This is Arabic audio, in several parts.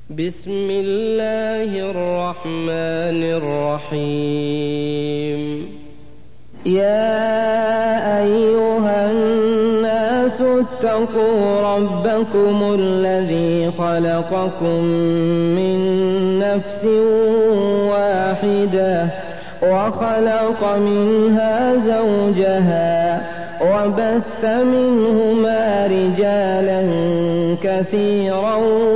بسم الله الرحمن الرحيم. يا أيها الناس اتقوا ربكم الذي خلقكم من نفس واحدة وخلق منها زوجها وبث منهما رجالا كثيرا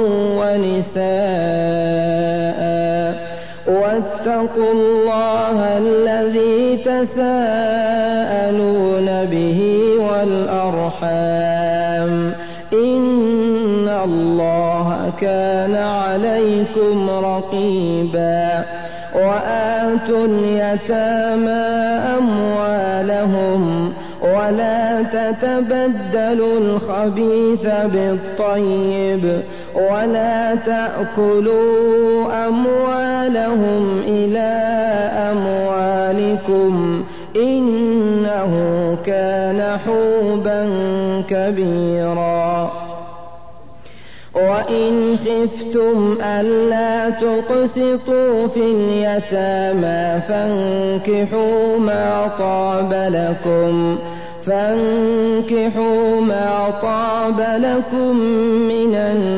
ونساء واتقوا الله الذي تساءلون به والأرحام إن الله كان عليكم رقيبا. وآتوا اليتامى أموالهم ولا تتبدلوا الخبيث بالطيب ولا تأكلوا أموالهم إلى أموالكم إنه كان حوبا كبيرا. وإن خفتم ألا تقسطوا في اليتامى فانكحوا ما طاب لكم من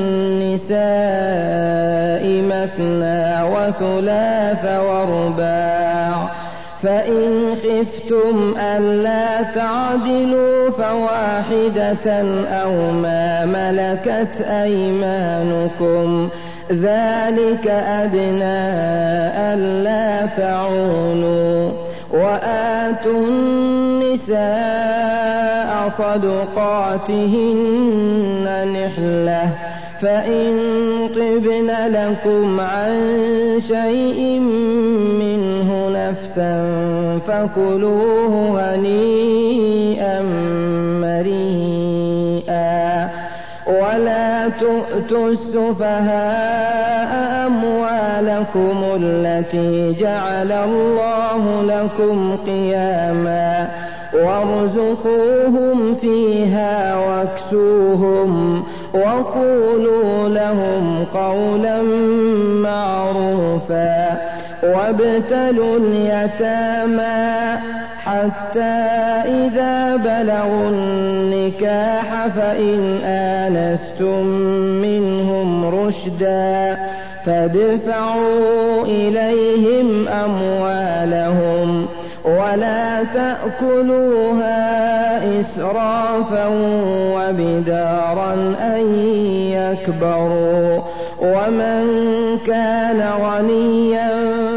النساء مثنى وثلاث ورباع فإن خفتم ألا تعدلوا فواحدة أو ما ملكت أيمانكم ذلك أدنى ألا تعولوا. وآتوا النساء صدقاتهن نحلة فإن طبن لكم عن شيء منه نفسا فكلوه هنيئا مريئا. ولا تؤتوا السفهاء أموالكم التي جعل الله لكم قياما وارزقوهم فيها واكسوهم وقولوا لهم قولا معروفا. وابتلوا اليتامى حتى إذا بلغوا النكاح فإن آنستم منهم رشدا فادفعوا إليهم أموالهم ولا تأكلوها إسرافا وبدارا أن يكبروا. ومن كان غنيا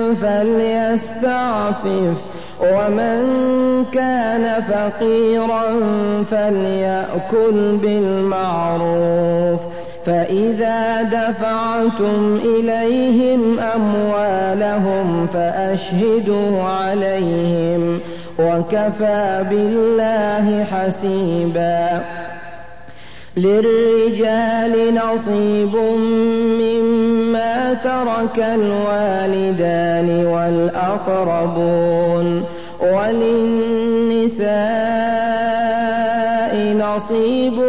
فليستعفف ومن كان فقيرا فليأكل بالمعروف. فإذا دفعتم إليهم أموالهم فأشهدوا عليهم وكفى بالله حسيبا. للرجال نصيب مما ترك الوالدان والأقربون وللنساء نصيب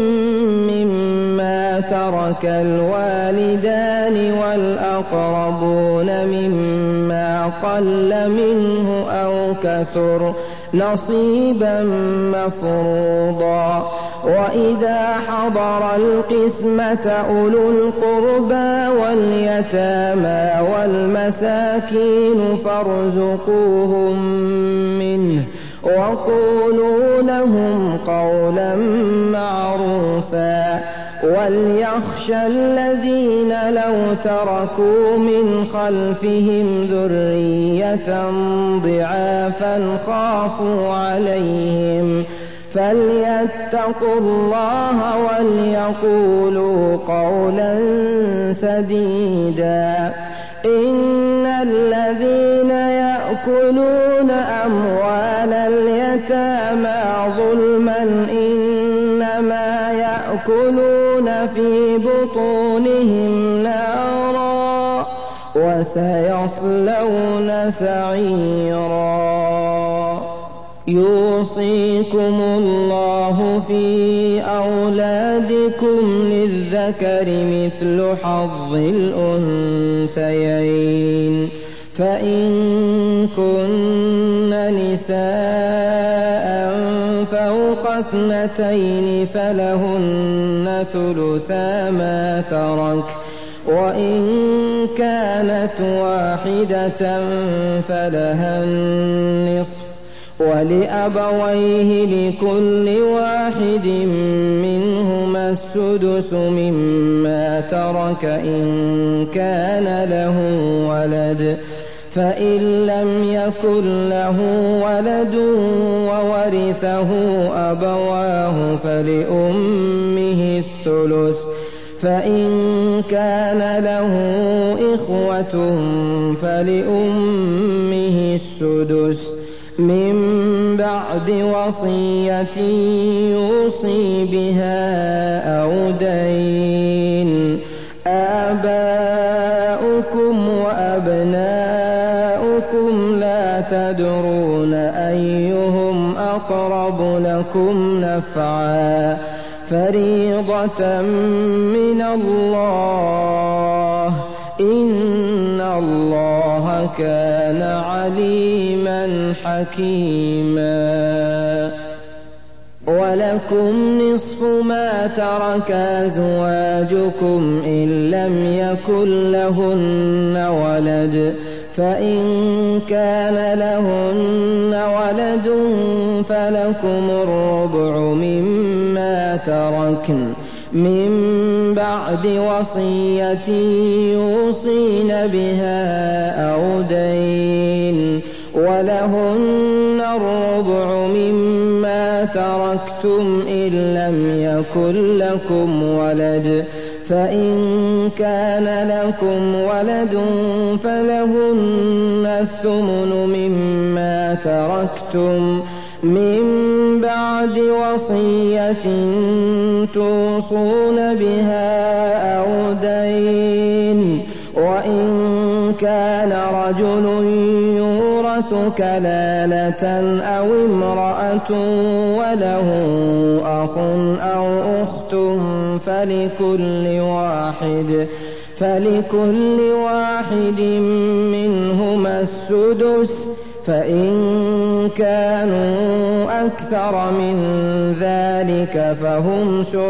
مما ترك الوالدان والأقربون مما قل منه أو كثر نصيبا مفروضا. وإذا حضر القسمة أولو القربى واليتامى والمساكين فارزقوهم منه وقولوا لهم قولا معروفا. وليخشى الذين لو تركوا من خلفهم ذرية ضعافا خافوا عليهم فليتقوا الله وليقولوا قولا سديدا. إن الذين يأكلون أموال اليتامى ظلما إنما يأكلون في بطونهم نارا وسيصلون سعيرا. يوصيكم الله في أولادكم للذكر مثل حظ الأنثيين فإن كن نساء فوق 2 فلهن ثلثا ما ترك وإن كانت واحدة فلها النصف ولأبويه لكل واحد منهما السدس مما ترك إن كان له ولد فإن لم يكن له ولد وورثه أبواه فلأمه الثلث فإن كان له إخوة فلأمه السدس من بعد وصية يوصي بها أو دين آباؤكم وأبناؤكم لا تدرون أيهم أقرب لكم نفعا فريضة من الله إن الله كان عليما حكيما ولكم نصف ما ترك أزواجكم إن لم يكن لهن ولد فإن كان لهن ولد فلكم الربع مما تركن من بعد وصية يوصين بها أو دين ولهن الربع مما تركتم إن لم يكن لكم ولد فإن كان لكم ولد فلهن الثمن مما تركتم من بعد وصية توصون بها أو دين وإن كان رجل يورث كلالة أو امرأة وله أخ أو أخت فلكل واحد منهما السدس فإن كانوا أكثر من ذلك فهم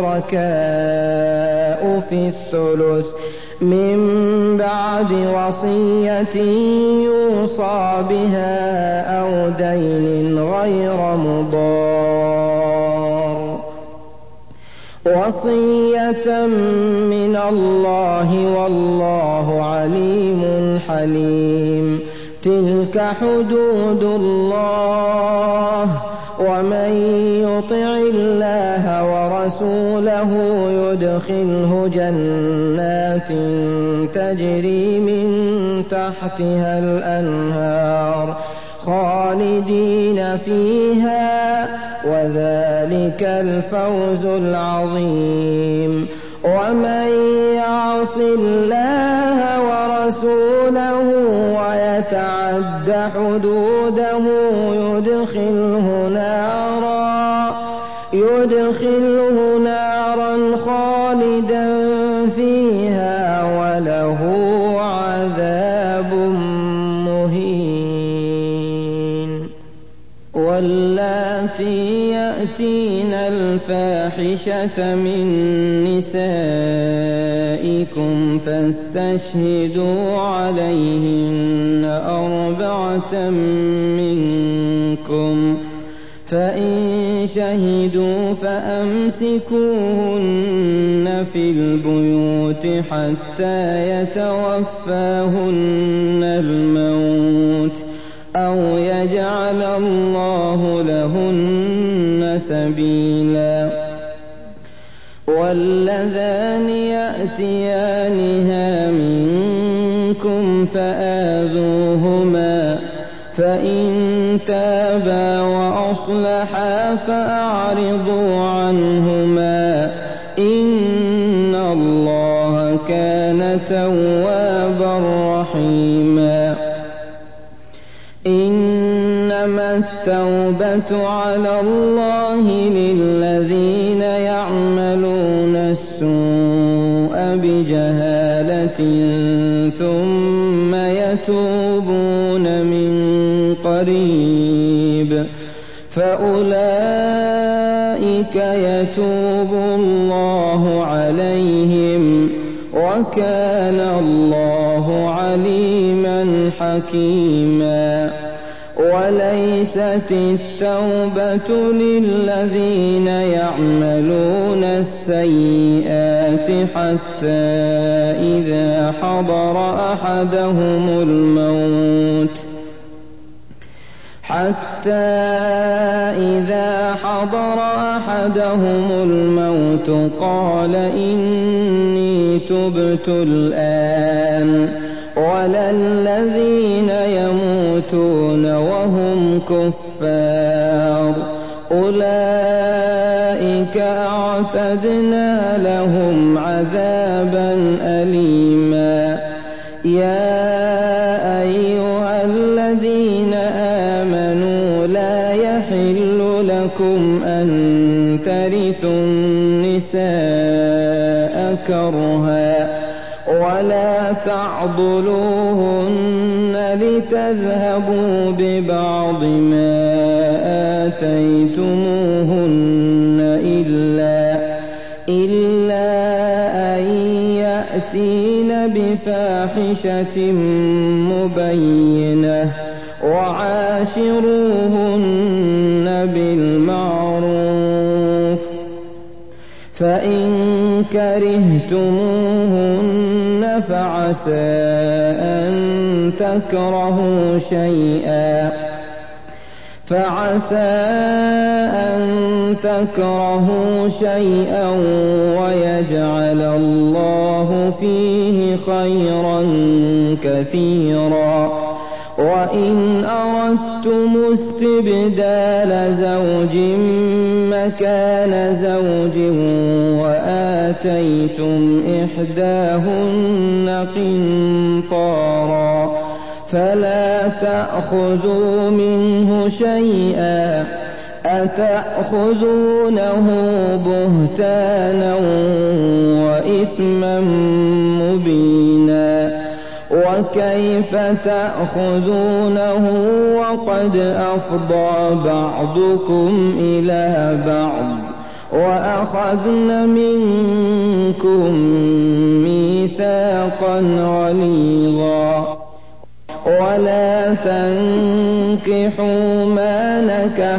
شركاء في الثلث من بعد وصية يوصى بها أو دين غير مضار وصية من الله والله عليم حليم تلك حدود الله ومن يطع الله ورسوله يدخله جنات تجري من تحتها الأنهار خالدين فيها وذلك الفوز العظيم ومن يعص الله ورسوله ويتعد حدوده يدخله نارا خالدا فيها وله عذاب مهين واللاتي يأتين الفاحشة من نسائكم فاستشهدوا عليهن 4 منكم فإن شهدوا فأمسكوهن في البيوت حتى يتوفاهن الموت أو يجعل الله لهن سبيلا واللذان يأتيانها منكم فآذوهما فإن تابا وأصلحا فأعرضوا عنهما إن الله كان توابا رحيما إنما إنما التوبة على الله للذين يعملون السوء بجهالة ثم يتوبون من قريب فأولئك يتوب الله عليهم وكان الله عليما حكيما. وليست التوبة للذين يعملون السيئات حتى إذا حضر أحدهم الموت قال إني تبت الآن ولا الذين يموتون وهم كفار أولئك أعتدنا لهم عذابا أليما. يا أيها الذين آمنوا لا يحل لكم أن ترثوا النساء كرها ولا تعضلوهن لتذهبوا ببعض ما آتيتموهن إلا أن يأتين بفاحشة مبينة وعاشروهن بالمعروف فإن كرهتموهن فعسى أن تكرهوا شيئا ويجعل الله فيه خيرا كثيرا. وإن أردتم استبدال زوج مكان زوج وآتيتم إحداهن قنطارا فلا تأخذوا منه شيئا أتأخذونه بهتانا وإثما مبينا. وكيف تأخذونه وقد أفضى بعضكم إلى بعض وأخذن منكم ميثاقا غليظا. ولا تنكحوا ما نكح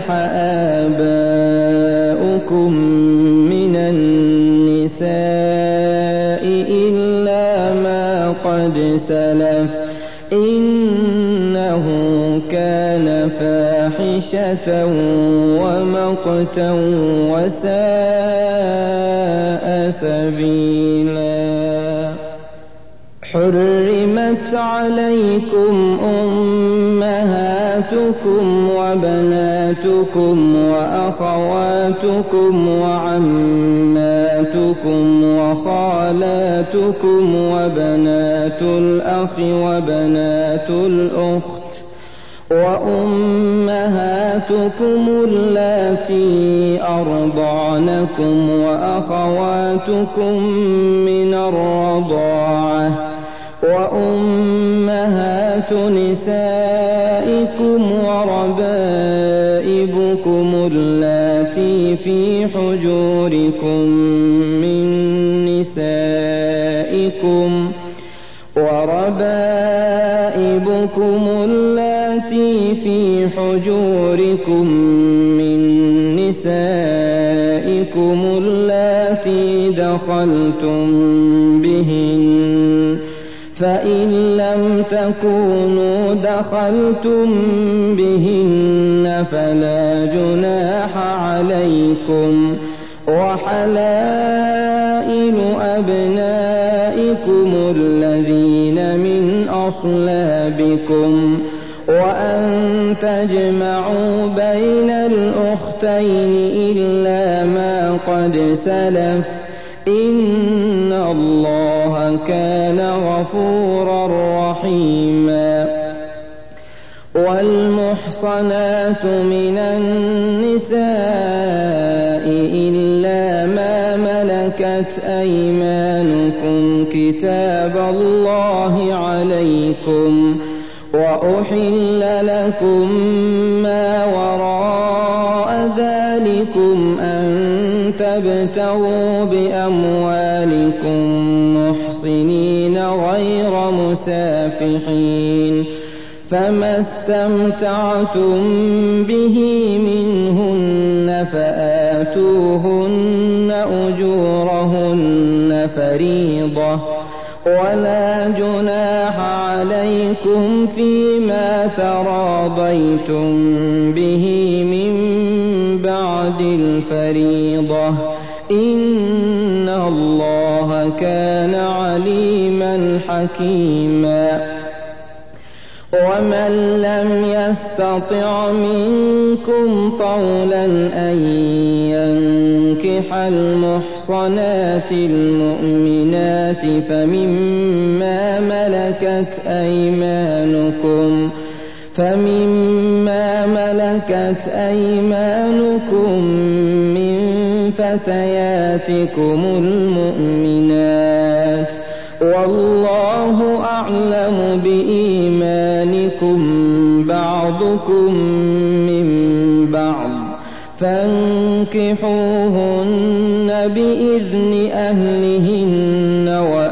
آباؤكم من النساء إلا ما قد سلف إنه كان فاحشة ومقتا وساء سبيلا. حرمت عليكم أمهاتكم وبناتكم وأخواتكم وعماتكم وخالاتكم وبنات الأخ وبنات الأخت وأمهاتكم اللاتي أرضعنكم وأخواتكم من الرضاعة وأمهات نسائكم وربائبكم اللاتي في حجوركم من نسائكم اللاتي دخلتم بهن فإن لم تكونوا دخلتم بهن فلا جناح عليكم وحلائل أبنائكم الذين من أصلابكم وأن تجمعوا بين الأختين إلا ما قد سلف إن الله كان غفورا رحيما. والمحصنات من النساء إلا ما ملكت أيمانكم كتاب الله عليكم وأحل لكم ما وراء ذلكم أن تبتغوا بأموالكم محصنين غير مسافحين فما استمتعتم به منهن فآتوهن أجورهن فريضة ولا جناح عليكم فيما تراضيتم به من بعد الفريضة إن الله كان عليما حكيما ومن لم يستطع منكم طولا أن ينكح المحصنات المؤمنات فمما ملكت أيمانكم من فتياتكم المؤمنات والله أعلم بإيمانكم بعضكم من بعض فانكحوهن بإذن أهلهن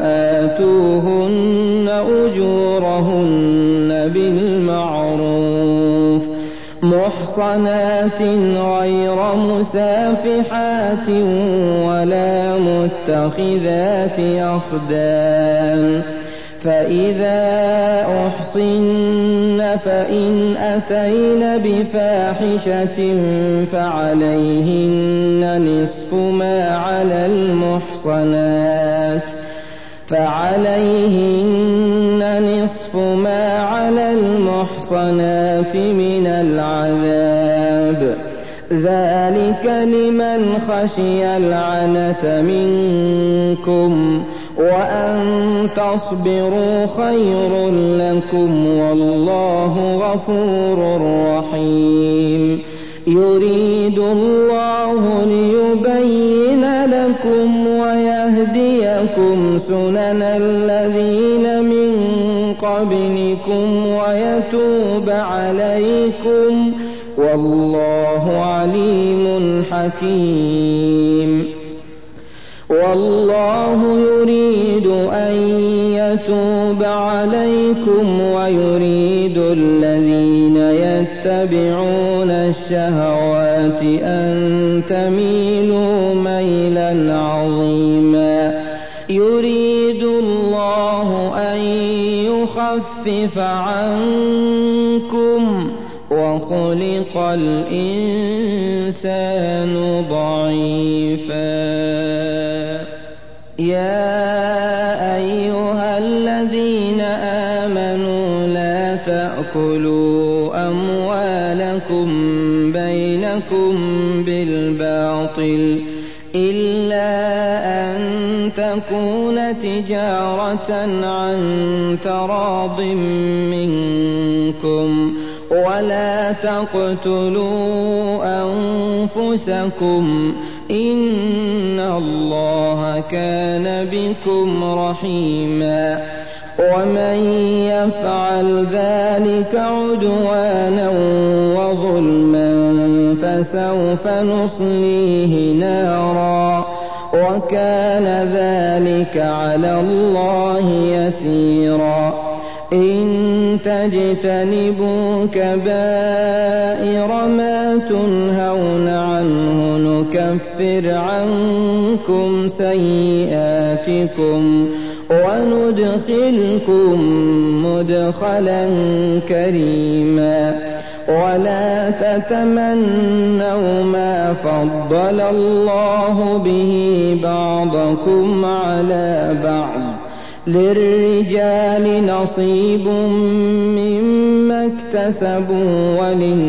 وآتوهن أجورهن بالمعروف محصنات غير مسافحات ولا متخذات أخدان فإذا أحصن فإن أتين بفاحشة فعليهن نصف ما على المحصنات من العذاب ذلك لمن خشي العنة منكم وأن تصبروا خير لكم والله غفور رحيم يريد الله ليبين لكم ويهديكم سنن الذين من قبلكم ويتوب عليكم والله عليم حكيم والله يريد أن يتوب عليكم ويريد الذين يتبعون الشهوات أن تميلوا ميلا عظيما يريد الله أن يخفف عنكم وخلق الإنسان ضعيفا يا أيها الذين آمنوا لا تأكلوا أموالكم بينكم بالباطل إلا أن تكون تجارة عن تراض منكم ولا تقتلوا أنفسكم إن الله كان بكم رحيما ومن يفعل ذلك عدوانا وظلما فسوف نصليه نارا وكان ذلك على الله يسيرا إن تجتنبوا كبائر ما تنهون عنه نكفر عنكم سيئاتكم وندخلكم مدخلا كريما ولا تتمنوا ما فضل الله به بعضكم على بعض للرجال نصيب مما اكتسبوا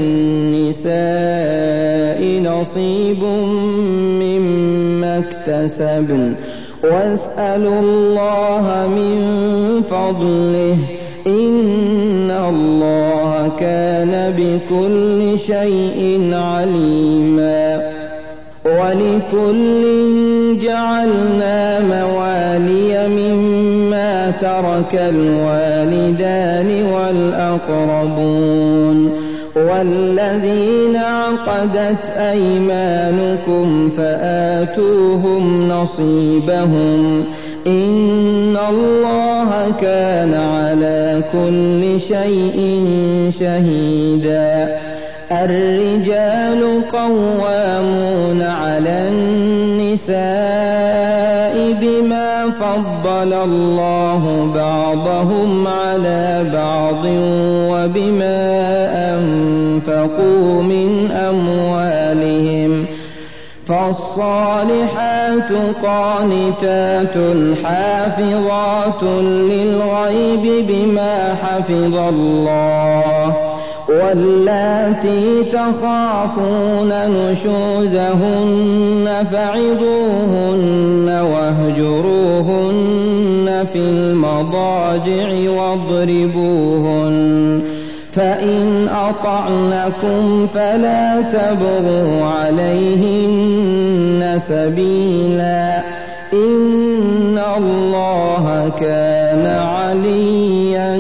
وللنساء نصيب مما اكتسبن واسألوا الله من فضله إن الله كان بكل شيء عليما ولكل جعلنا موالي مما ترك الوالدان والأقربون والذين عقدت أيمانكم فآتوهم نصيبهم إن الله كان على كل شيء شهيدا الرجال قوامون على النساء بما فضل الله بعضهم على بعض وبما أنفقوا من أموالهم فالصالحات قانتات حافظات للغيب بما حفظ الله واللاتي تخافون نشوزهن فعظوهن واهجروهن في المضاجع واضربوهن فإن أطعنكم فلا تبغوا عليهن سبيلا إن الله كان عليا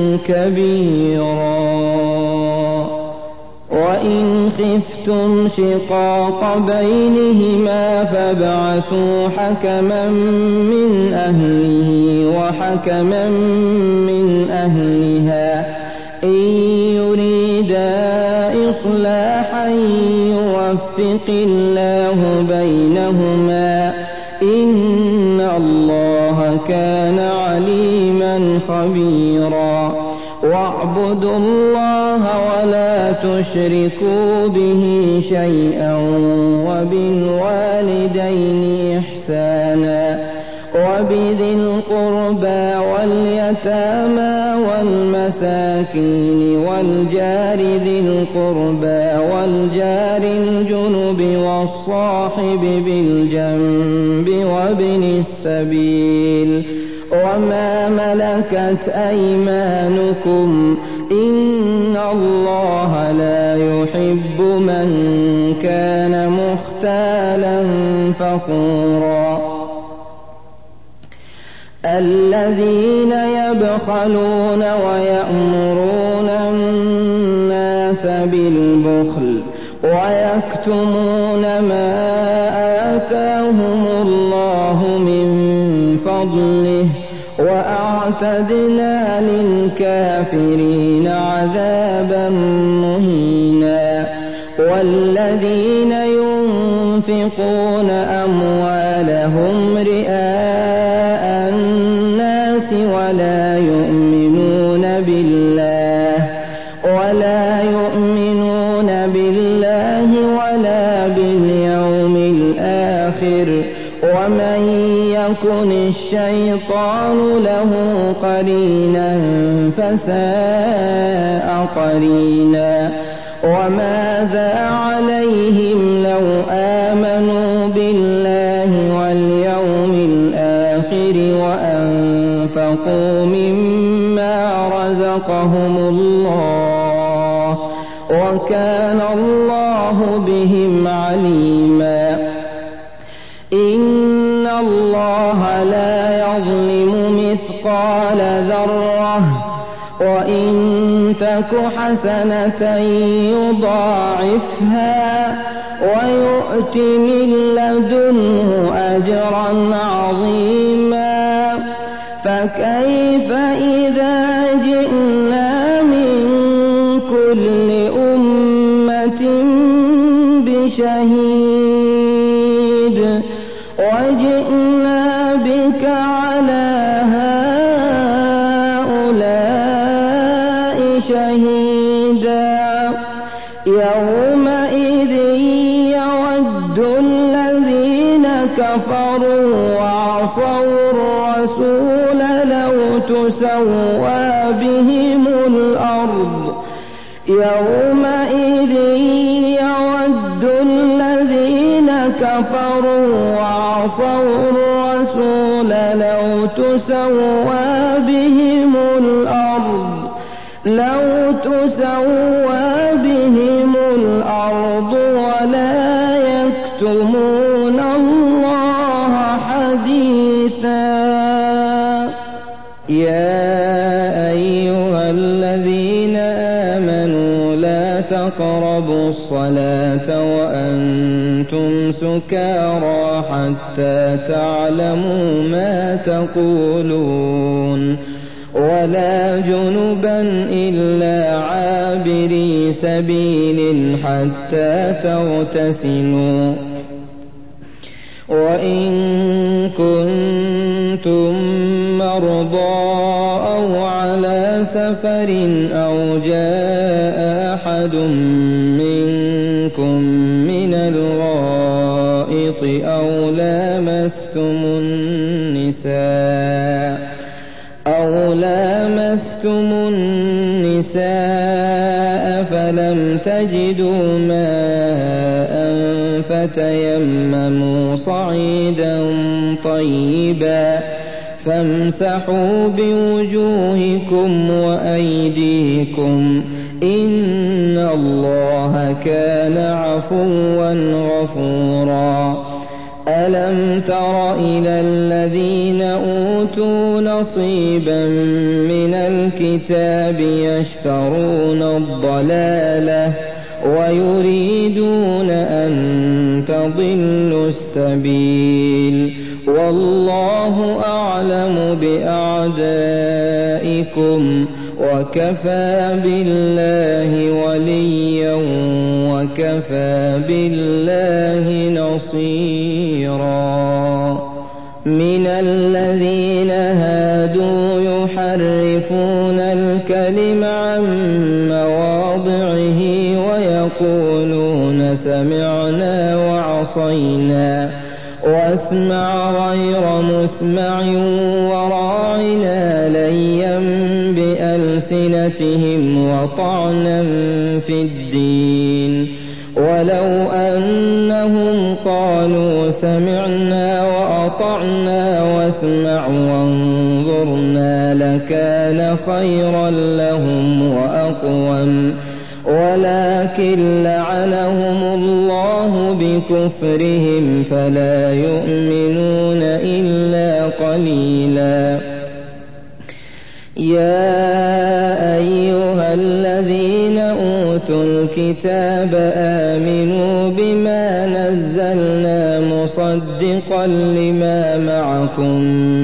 كبيرا وإن خفتم شقاق بينهما فابعثوا حكما من أهله وحكما من أهلها إن يريدا إصلاحا يوفق الله بينهما إن الله كان عليما خبيرا واعبدوا الله ولا تشركوا به شيئا وبالوالدين إحسانا وبذي القربى واليتامى والمساكين والجار ذي القربى والجار الجنب والصاحب بالجنب وابن السبيل وما ملكت أيمانكم إن الله لا يحب من كان مختالا فخورا الذين يبخلون ويأمرون الناس بالبخل ويكتمون ما آتاهم الله من فضله وأعتدنا للكافرين عذابا مهينا والذين ينفقون أموالهم رئاء الناس ولا يؤمنون بالله ولا باليوم الآخر ومن يكن الشيطان له قرينا فساء قرينا وماذا عليهم لو آمنوا بالله واليوم الآخر وأنفقوا مما رزقهم الله وكان الله بهم عليما إن الله لا يظلم مثقال ذرة وإن تك حسنة يضاعفها ويؤت من لدنه أجرا عظيما فكيف إذا جئنا من كل أمة بشهيد وجئنا بك على هؤلاء شهيدا يومئذ يود الذين كفروا وعصوا الرسول لو تسوى بهم الأرض يومئذ يود الذين كفروا وعصوا الرسول لو تسوى بهم الأرض تسوى بهم الأرض ولا يكتمون الله حديثا. يا أيها الذين آمنوا لا تقربوا الصلاة وأنتم سكارى حتى تعلموا ما تقولون ولا جنبا إلا عابري سبيل حتى تغتسلوا وإن كنتم مرضى أو على سفر أو جاء أحد منكم من الغائط أو لامستم النساء فلم تجدوا ماء فتيمموا صعيدا طيبا فامسحوا بوجوهكم وأيديكم إن الله كان عفوا غفورا. ألم تر إلى الذين أوتوا نصيبا من الكتاب يشترون الضلالة ويريدون أن تضلوا السبيل والله أعلم بأعدائكم وكفى بالله وليا وكفى بالله نصيرا. من الذين هادوا يحرفون الكلم عن مواضعه ويقولون سمعنا وعصينا واسمع غير مسمع وراعنا ليا بألسنتهم وطعنا في الدين ولو أنهم قالوا سمعنا وأطعنا واسمع وانظرنا لكان خيرا لهم وأقوم ولكن لعنهم الله بكفرهم فلا يؤمنون إلا قليلا. يا أيها الذين أوتوا الكتاب آمنوا بما نزلنا مصدقا لما معكم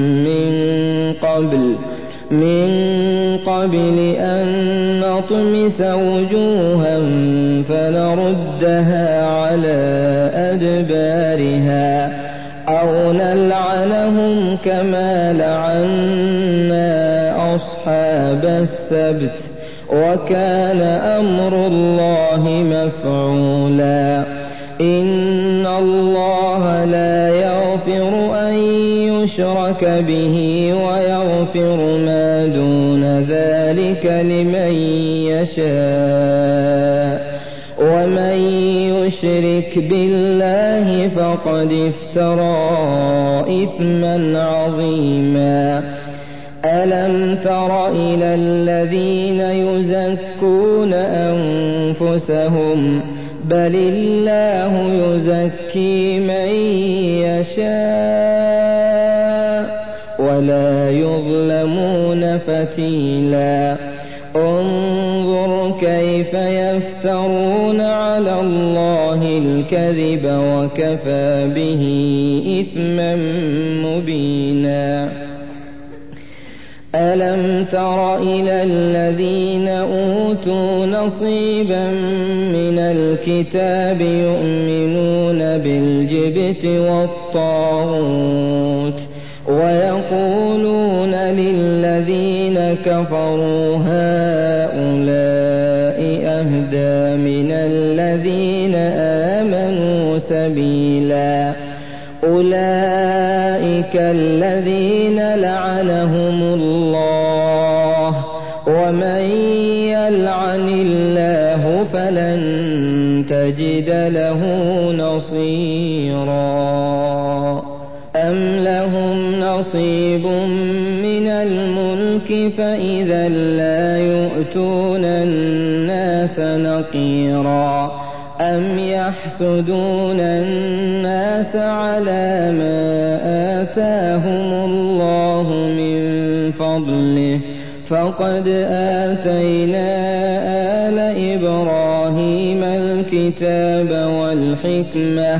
من قبل أن نطمس وجوها فنردها على أدبارها أو نلعنهم كما لعنا أصحاب السبت وكان أمر الله مفعولا. إن الله لا يغفر أن يشرك به ويغفر ما دون ذلك لمن يشاء ومن يشرك بالله فقد افترى إثما عظيما. ألم تر إلى الذين يزكون أنفسهم بل الله يزكي من يشاء ولا يظلمون فتيلا. انظر كيف يفترون على الله الكذب وكفى به إثما مبينا. ألم تر إلى الذين أوتوا نصيبا من الكتاب يؤمنون بالجبت والطاغوت ويقولون للذين كفروا هؤلاء أهدى من الذين آمنوا سبيلا. أولئك الذين لعنهم الله ومن يلعن الله فلن تجد له نصيرا. أم لهم نصيب من الملك فإذا لا يؤتون الناس نقيرا أم يحسدون الناس على ما آتاهم الله من فضله فقد آتينا آل إبراهيم الكتاب والحكمة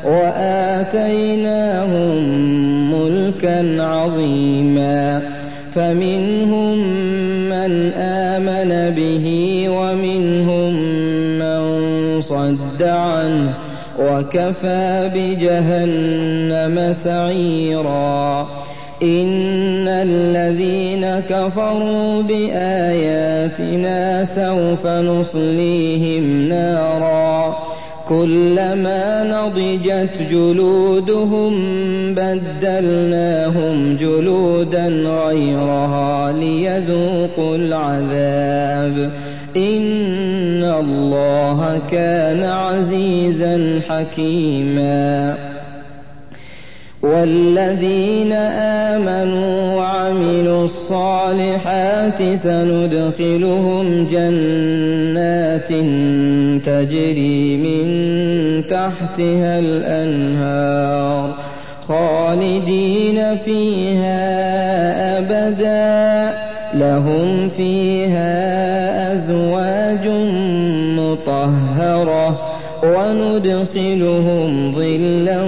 وآتيناهم ملكا عظيما فمنهم من آمن به ومنهم من صد عنه وكفى بجهنم سعيرا إن الذين كفروا بآياتنا سوف نصليهم نارا كلما نضجت جلودهم بدلناهم جلودا غيرها ليذوقوا العذاب إن الله كان عزيزا حكيما والذين آمنوا وعملوا الصالحات سندخلهم جنات تجري من تحتها الأنهار خالدين فيها أبدا لهم فيها أزواج مطهرة وندخلهم ظلا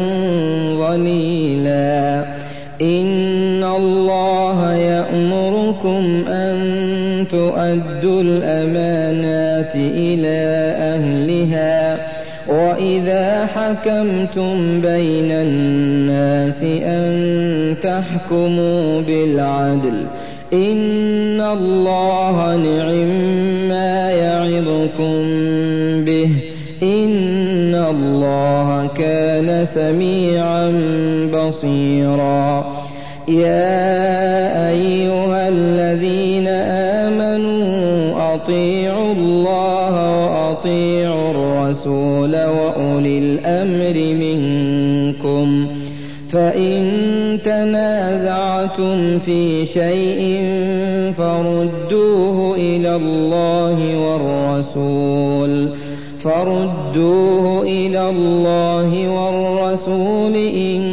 ظليلا إن الله يأمركم أن تؤدوا الأمانات إلى أهلها وإذا حكمتم بين الناس أن تحكموا بالعدل إن الله نعم-ما يعظكم به إن الله كان سميعا بصيرا يا أيها الذين آمنوا أطيعوا الله وأطيعوا الرسول وأولي الأمر منكم فإن تنازعتم في شيء فردوه إلى الله والرسول إن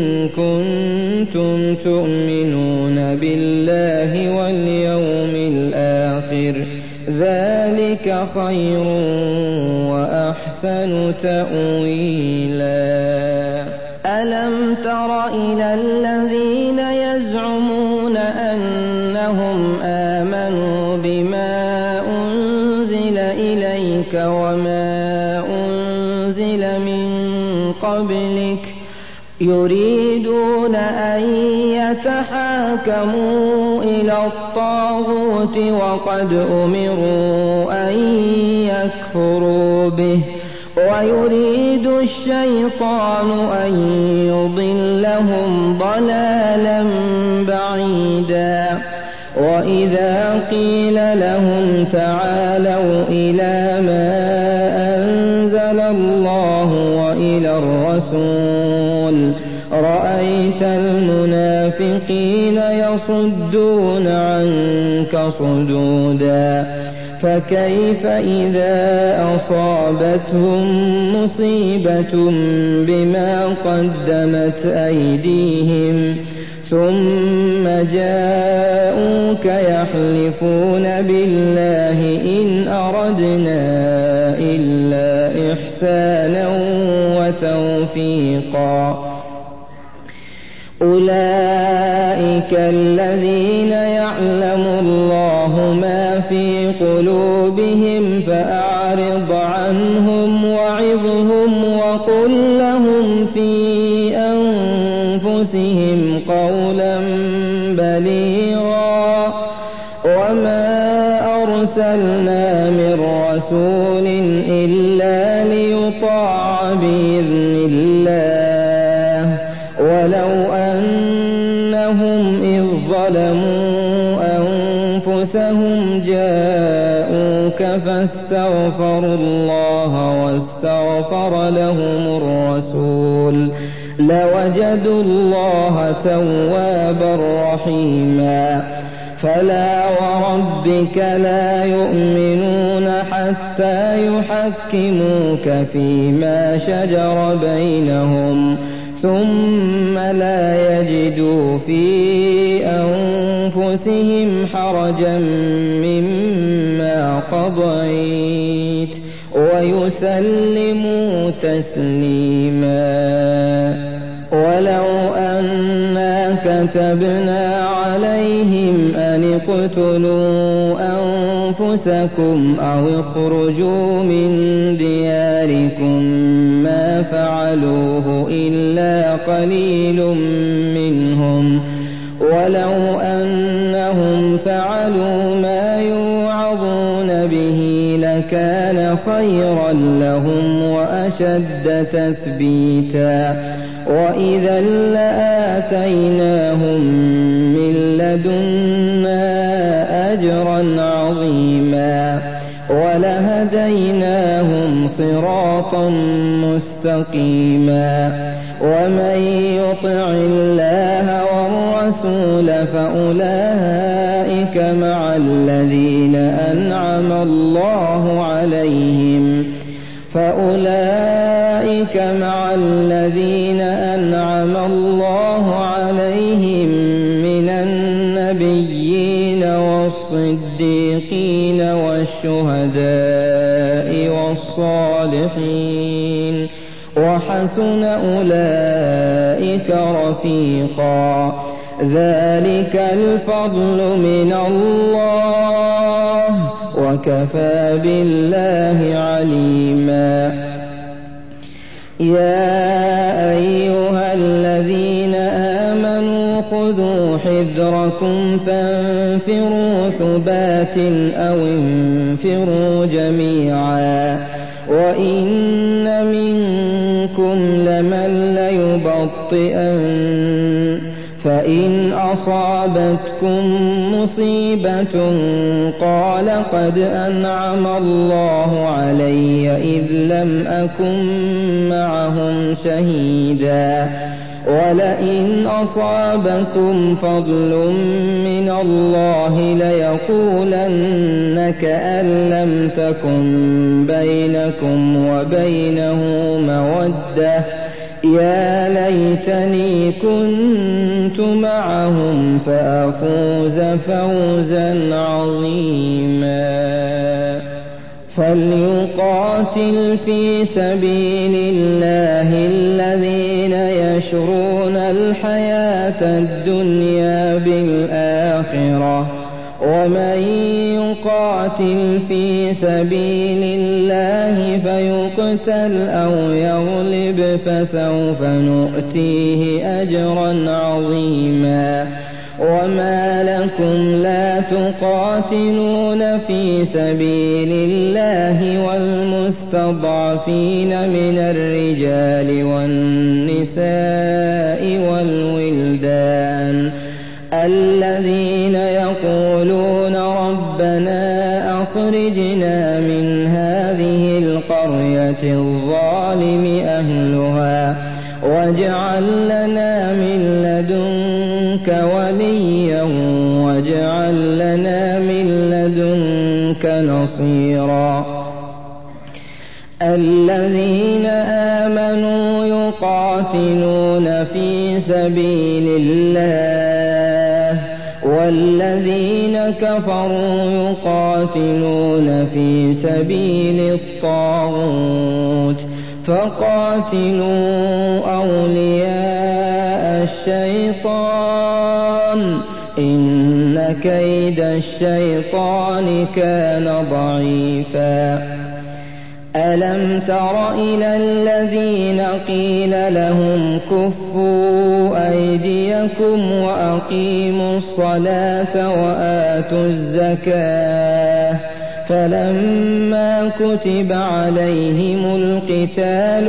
كنتم تؤمنون بالله واليوم الآخر ذلك خير وأحسن تأويلا ألم تر إلى الذين يزعمون أنهم آمنوا بما أنزل إليك وما أنزل من قبلك يريدون أن يتحاكموا إلى الطاغوت وقد أمروا أن يكفروا به ويريد الشيطان أن يضلهم ضلالا بعيدا وإذا قيل لهم تعالوا إلى ما أنزل الله وإلى الرسول رأيت المنافقين يصدون عنك صدودا فكيف إذا أصابتهم مصيبة بما قدمت أيديهم ثم جاءوك يحلفون بالله إن أردنا إلا إحسانا وتوفيقا أولئك الذين يعلم الله ما في قلوبهم فأعرض عنهم وعظهم وقل لهم في أنفسهم قولا بليغا وما أرسلنا من رسول إلا ليطاع بإذن الله ولو أنهم إذ ظلموا أنفسهم جاءوك فاستغفروا الله واستغفر لهم الرسول لوجدوا الله توابا رحيما فلا وربك لا يؤمنون حتى يحكموك فيما شجر بينهم ثم لا يجدوا في أنفسهم حرجا مما قضيت ويسلموا تسليما. ولو أنا كتبنا عليهم أن اقتلوا أنفسكم أو اخرجوا من دياركم ما فعلوه إلا قليل منهم ولو أنهم فعلوا ما يوعظون به لكان خيرا لهم وأشد تثبيتا وإذا لآتيناهم من لدنا أجرا عظيما ولهديناهم صراطا مستقيما. ومن يطع الله والرسول فأولئك مع الذين أنعم الله عليهم من النبيين والصديقين والشهداء والصالحين وحسن أولئك رفيقا. ذلك الفضل من الله وكفى بالله عليما. يا أيها الذين آمنوا خذوا حذركم فانفروا ثبات أو انفروا جميعا وإن منكم لمن ليبطئن فإن أصابتكم مصيبة قال قد أنعم الله علي إذ لم أكن معهم شهيدا ولئن أصابكم فضل من الله ليقولن كأن لم تكن بينكم وبينه مودة يا ليتني كنت معهم فأفوز فوزا عظيما. فليقاتل في سبيل الله الذين يشرون الحياة الدنيا بالآخرة ومن يقاتل في سبيل الله فيقتل أو يغلب فسوف نؤتيه أجرا عظيما. وما لكم لا تقاتلون في سبيل الله والمستضعفين من الرجال والنساء والولدان الذين يقولون ربنا أخرجنا من هذه القرية الظالم أهلها واجعل لنا من لدنك وليا واجعل لنا من لدنك نصيرا. الذين آمنوا يقاتلون في سبيل الله والذين كفروا يقاتلون في سبيل الطاغوت فقاتلوا أولياء الشيطان إن كيد الشيطان كان ضعيفا. ألم تر إلى الذين قيل لهم كفوا أيديكم وأقيموا الصلاة وآتوا الزكاة فلما كتب عليهم القتال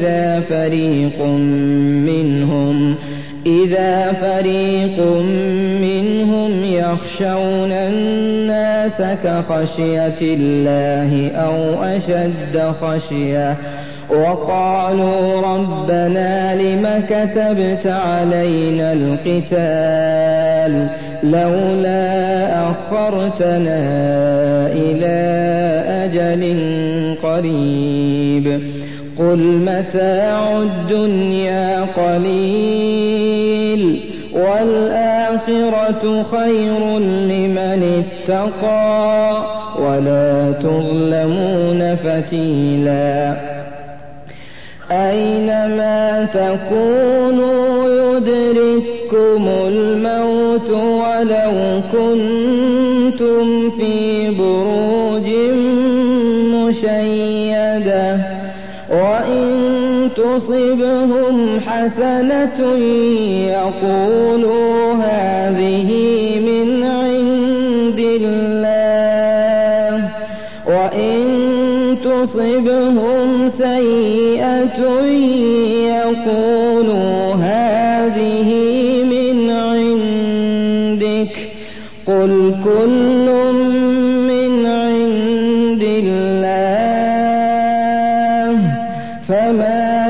إذا فريق منهم يخشون الناس كخشية الله أو أشد خشية وقالوا ربنا لم كتبت علينا القتال لولا أخرتنا إلى أجل قريب قل متاع الدنيا قليل والآخرة خير لمن اتقى ولا تظلمون فتيلا أينما تكونوا يدرككم الموت ولو كنتم في بروج مشيدة وإن تصبهم حسنة يقولوا هذه من عند الله وإن تصبهم سيئة يقولوا هذه من عندك قل كل من عند الله فما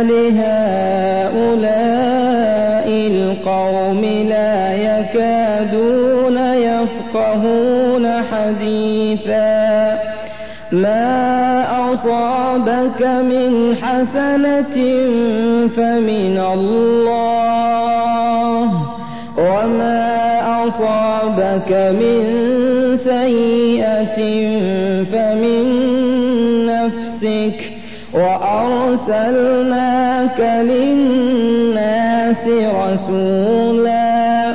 لهؤلاء القوم لا يكادون يفقهون حديثا ما أصابك من حسنة فمن الله وما أصابك من سيئة فمن نفسك وأرسلناك للناس رسولا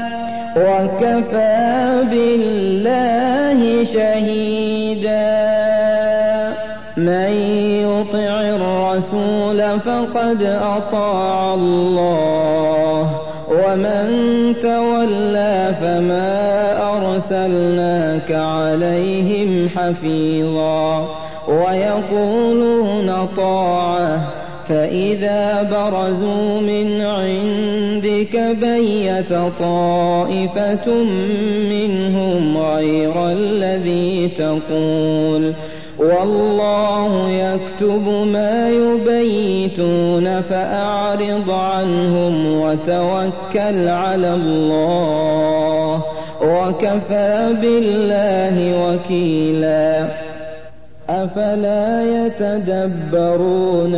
وكفى بالله شهيدا من يطع الرسول فقد أطاع الله ومن تولى فما أرسلناك عليهم حفيظا ويقولون طاعة فإذا برزوا من عندك بيت طائفة منهم غير الذي تقول والله يكتب ما يبيتون فأعرض عنهم وتوكل على الله وكفى بالله وكيلا أفلا يتدبرون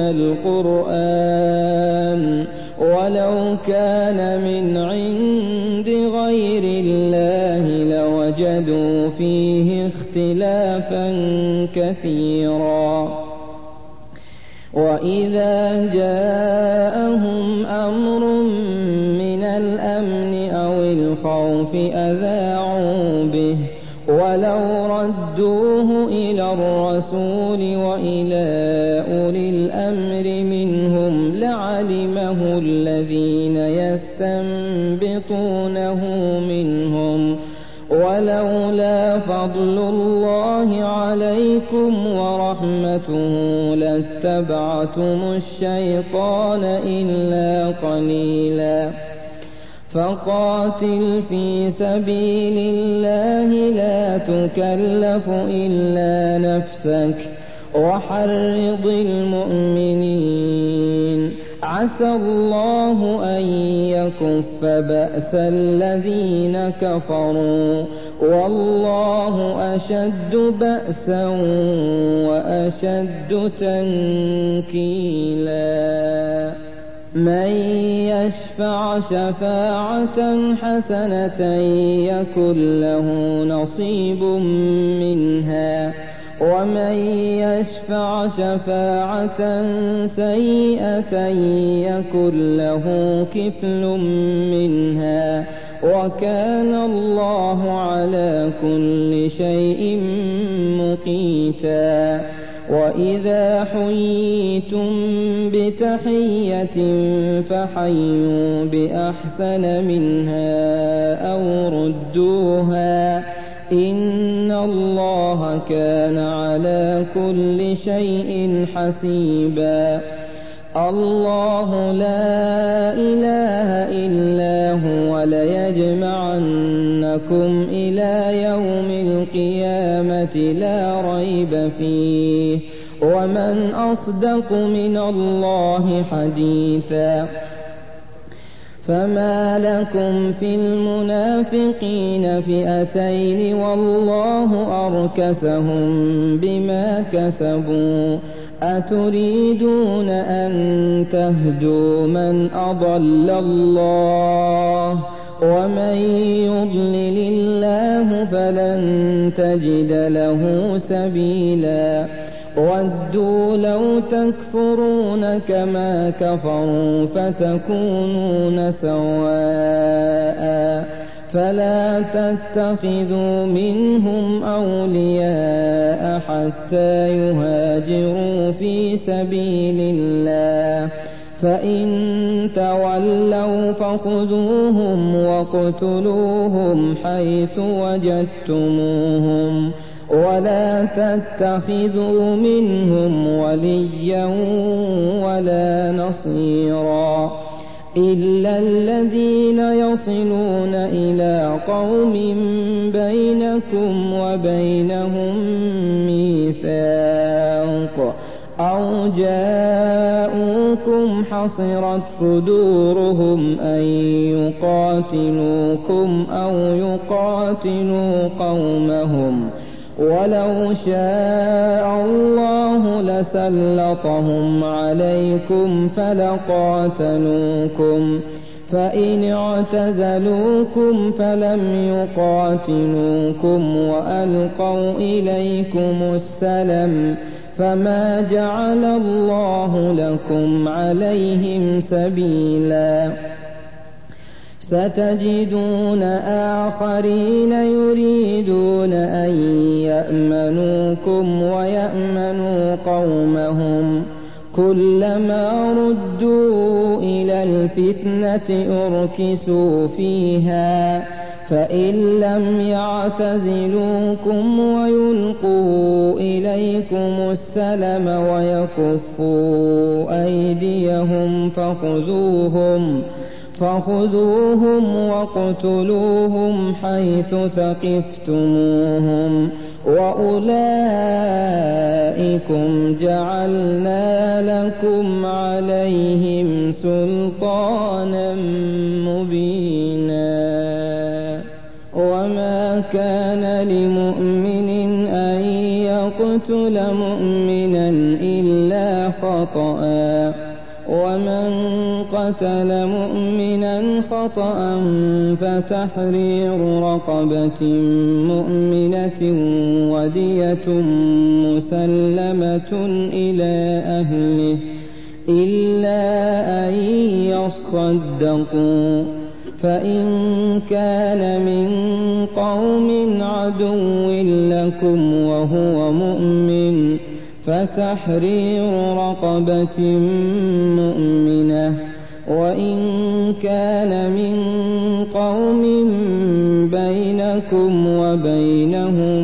القرآن ولو كان من عند غير الله لوجدوا فيه اختلافا كثيرا وإذا جاءهم أمر من الأمن أو الخوف أذاعوا به ولو ردوه إلى الرسول وإلى أولي الأمر منهم لعلمه الذين يستنبطونه منهم ولولا فضل الله عليكم ورحمته لاتبعتم الشيطان إلا قليلا فقاتل في سبيل الله لا تكلف إلا نفسك وحرض المؤمنين عسى الله أن يكف بأس الذين كفروا والله أشد بأسا وأشد تنكيلا من يشفع شفاعة حسنة يكن له نصيب منها ومن يشفع شفاعة سيئة يكن له كفل منها وكان الله على كل شيء مقيتا وإذا حييتم بتحية فحيوا بأحسن منها أو ردوها إن الله كان على كل شيء حسيبا الله لا إله إلا هو ليجمعنكم إلى يوم القيامة لا ريب فيه ومن أصدق من الله حديثا فما لكم في المنافقين فئتين والله أركسهم بما كسبوا أتريدون أن تهدوا من أضل الله ومن يضلل الله فلن تجد له سبيلا ودوا لو تكفرون كما كفروا فتكونون سواء فلا تتخذوا منهم أولياء حتى يهاجروا في سبيل الله فإن تولوا فخذوهم وَاقْتُلُوهُمْ حيث وجدتموهم ولا تتخذوا منهم وليا ولا نصيرا إلا الذين يصلون إلى قوم بينكم وبينهم ميثاق أو جاءوكم حصرت صدورهم أن يقاتلوكم أو يقاتلوا قومهم ولو شاء الله لسلطهم عليكم فلقاتلوكم فإن اعتزلوكم فلم يقاتلوكم وألقوا إليكم السلم فما جعل الله لكم عليهم سبيلا ستجدون آخرين يريدون أن يأمنوكم ويأمنوا قومهم كلما ردوا إلى الفتنة أركسوا فيها فإن لم يعتزلوكم ويلقوا إليكم السلم ويكفوا أيديهم فخذوهم واقتلوهم حيث ثقفتموهم وأولئكم جعلنا لكم عليهم سلطانا مبينا وما كان لمؤمن أن يقتل مؤمنا إلا خطأ ومن قتل مؤمنا خطأ فتحرير رقبة مؤمنة ودية مسلمة إلى أهله إلا أن يصدقوا فإن كان من قوم عدو لكم وهو مؤمن فتحرير رقبة مؤمنة وإن كان من قوم بينكم وبينهم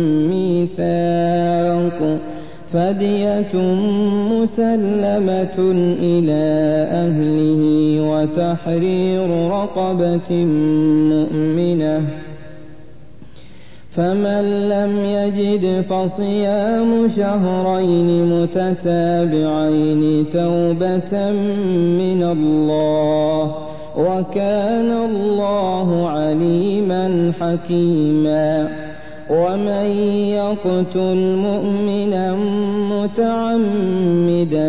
ميثاق فدية مسلمة إلى أهله وتحرير رقبة مؤمنة فمن لم يجد فصيام شهرين متتابعين توبة من الله وكان الله عليما حكيما ومن يقتل مؤمنا متعمدا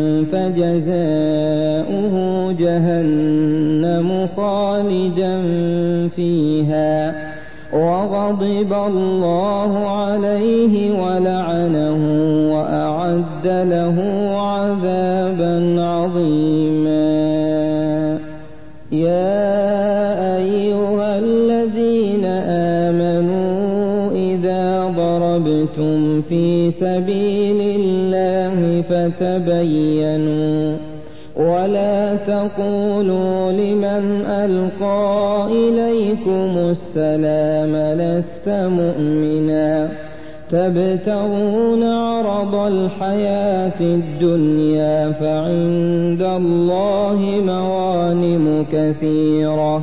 فجزاؤه جهنم خالدا فيها وغضب الله عليه ولعنه وأعد له عذابا عظيما يا أيها الذين آمنوا إذا ضربتم في سبيل الله فتبينوا ولا تقولوا لمن ألقى إليكم السلام لست مؤمنا تبتغون عرض الحياة الدنيا فعند الله مغانم كثيرة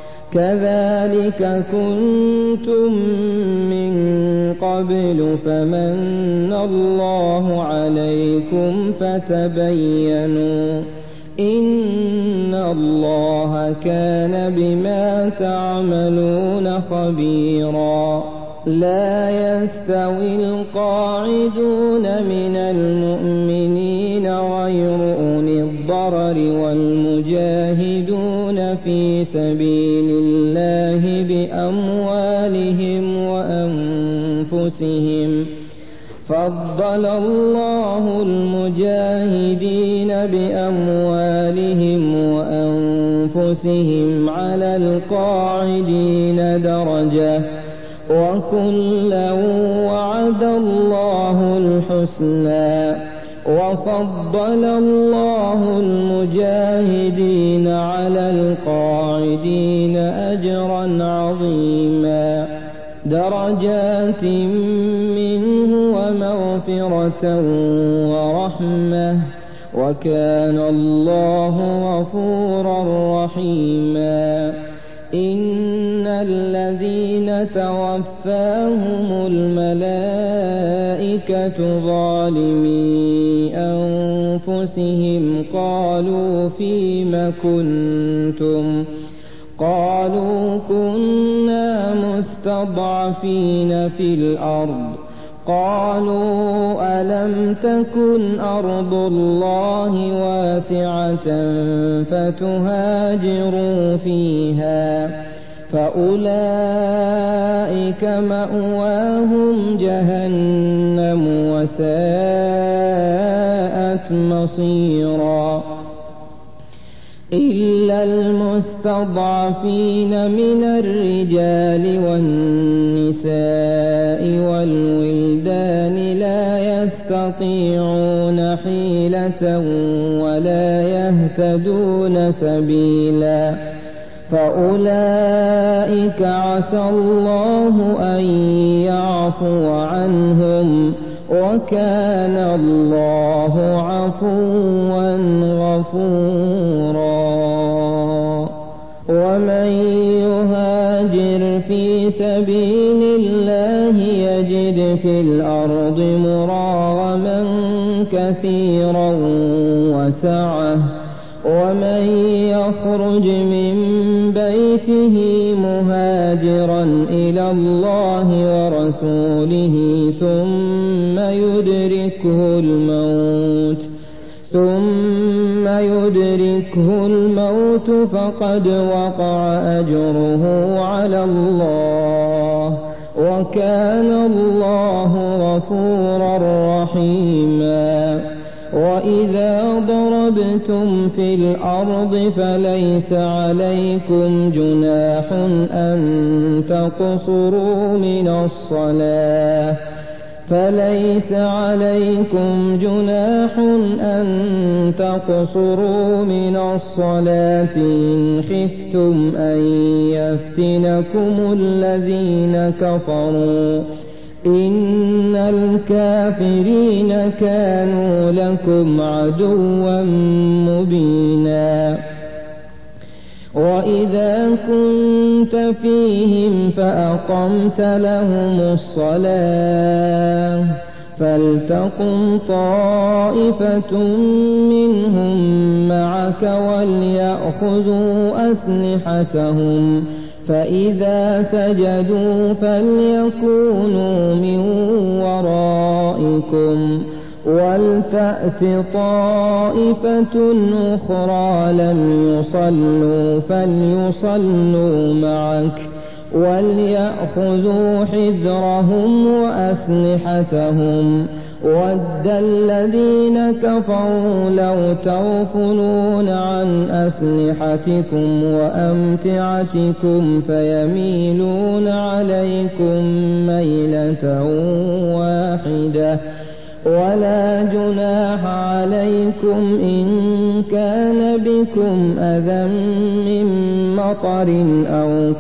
كذلك كنتم من قبل فمن الله عليكم فتبينوا إن الله كان بما تعملون خبيرا. لا يستوي القاعدون من المؤمنين غير أولي الضرر والمجاهدون في سبيل الله بأموالهم وأنفسهم. فضل الله المجاهدين بأموالهم وأنفسهم على القاعدين درجة، وكلا وعد الله الحسنى. وفضل الله المجاهدين على القاعدين أجرا عظيما، درجات منه ومغفرة ورحمة، وكان الله غفورا رحيما. إن الذين توفاهم الملائكة ظالمي أنفسهم قالوا فيم كنتم؟ قالوا كنا مستضعفين في الأرض. قالوا ألم تكن أرض الله واسعة فتهاجروا فيها؟ فأولئك مأواهم جهنم وساءت مصيرا. إلا المستضعفين من الرجال والنساء والولدان لا يستطيعون حيلة ولا يهتدون سبيلا، فأولئك عسى الله أن يعفو عنهم، وكان الله عفوا غفورا. ومن يهاجر في سبيل الله يجد في الأرض مراغما كثيرا وسعة، ومن يخرج من بيته مهاجرا إلى الله ورسوله ثم يدركه الموت فقد وقع أجره على الله، وكان الله غفورا رحيما. وإذا ضربتم في الأرض فليس عليكم جناح أن تقصروا من الصلاة إن خفتم أن يفتنكم الذين كفروا، إن الكافرين كانوا لكم عدوا مبينا. وإذا كنت فيهم فأقمت لهم الصلاة فلتقم طائفة منهم معك وليأخذوا أسلحتهم، فإذا سجدوا فليكونوا من ورائكم ولتأت طائفة أخرى لم يصلوا فليصلوا معك وليأخذوا حذرهم وأسلحتهم. وَدَّ الَّذِينَ كَفَرُوا لَوْ تَغْفُلُونَ عَنْ أَسْلِحَتِكُمْ وَأَمْتِعَتِكُمْ فَيَمِيلُونَ عَلَيْكُمْ مَيْلَةً وَاحِدَةً. ولا جناح عليكم إن كان بكم أذى من مطر أو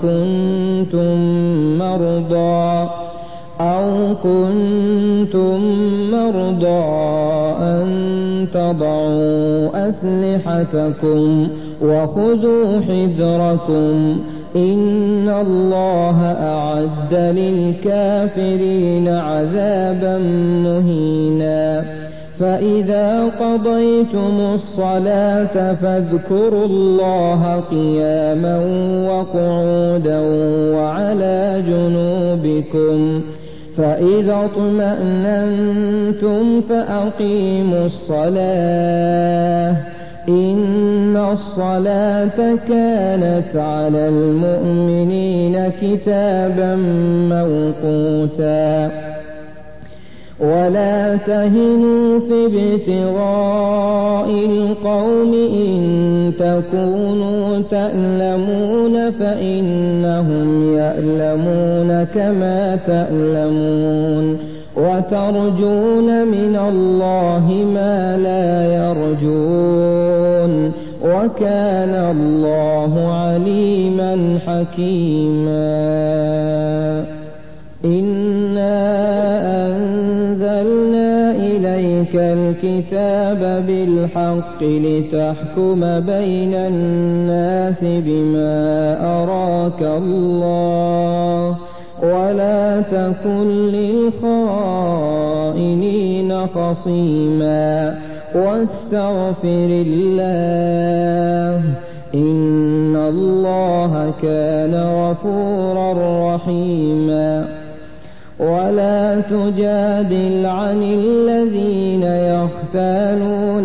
كنتم مرضى أن تضعوا أسلحتكم وخذوا حذركم إن الله أعد للكافرين عذابا مهينا. فإذا قضيتم الصلاة فاذكروا الله قياما وقعودا وعلى جنوبكم فإذا اطمأننتم فأقيموا الصلاة إن الصلاة كانت على المؤمنين كتابا موقوتا ولا تهنوا في ابتغاء القوم إن تكونوا تألمون فإنهم يألمون كما تألمون وترجون من الله ما لا يرجون وكان الله عليما حكيما إنا أنزلنا إليك الكتاب بالحق لتحكم بين الناس بما أراك الله ولا تكن للخائنين خصيما واستغفر الله إن الله كان غفورا رحيما ولا تجادل عن الذين يختانون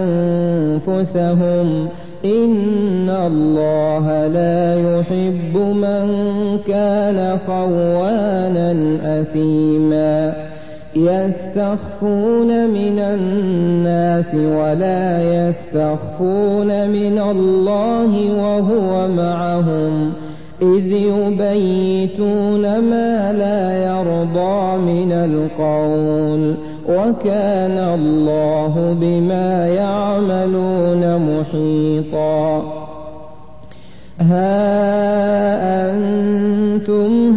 أنفسهم إن الله لا يحب من كان خوانا أثيما يستخفون من الناس ولا يستخفون من الله وهو معهم إذ يبيتون ما لا يرضى من القول وكان الله بما يعملون محيطا ها أنتم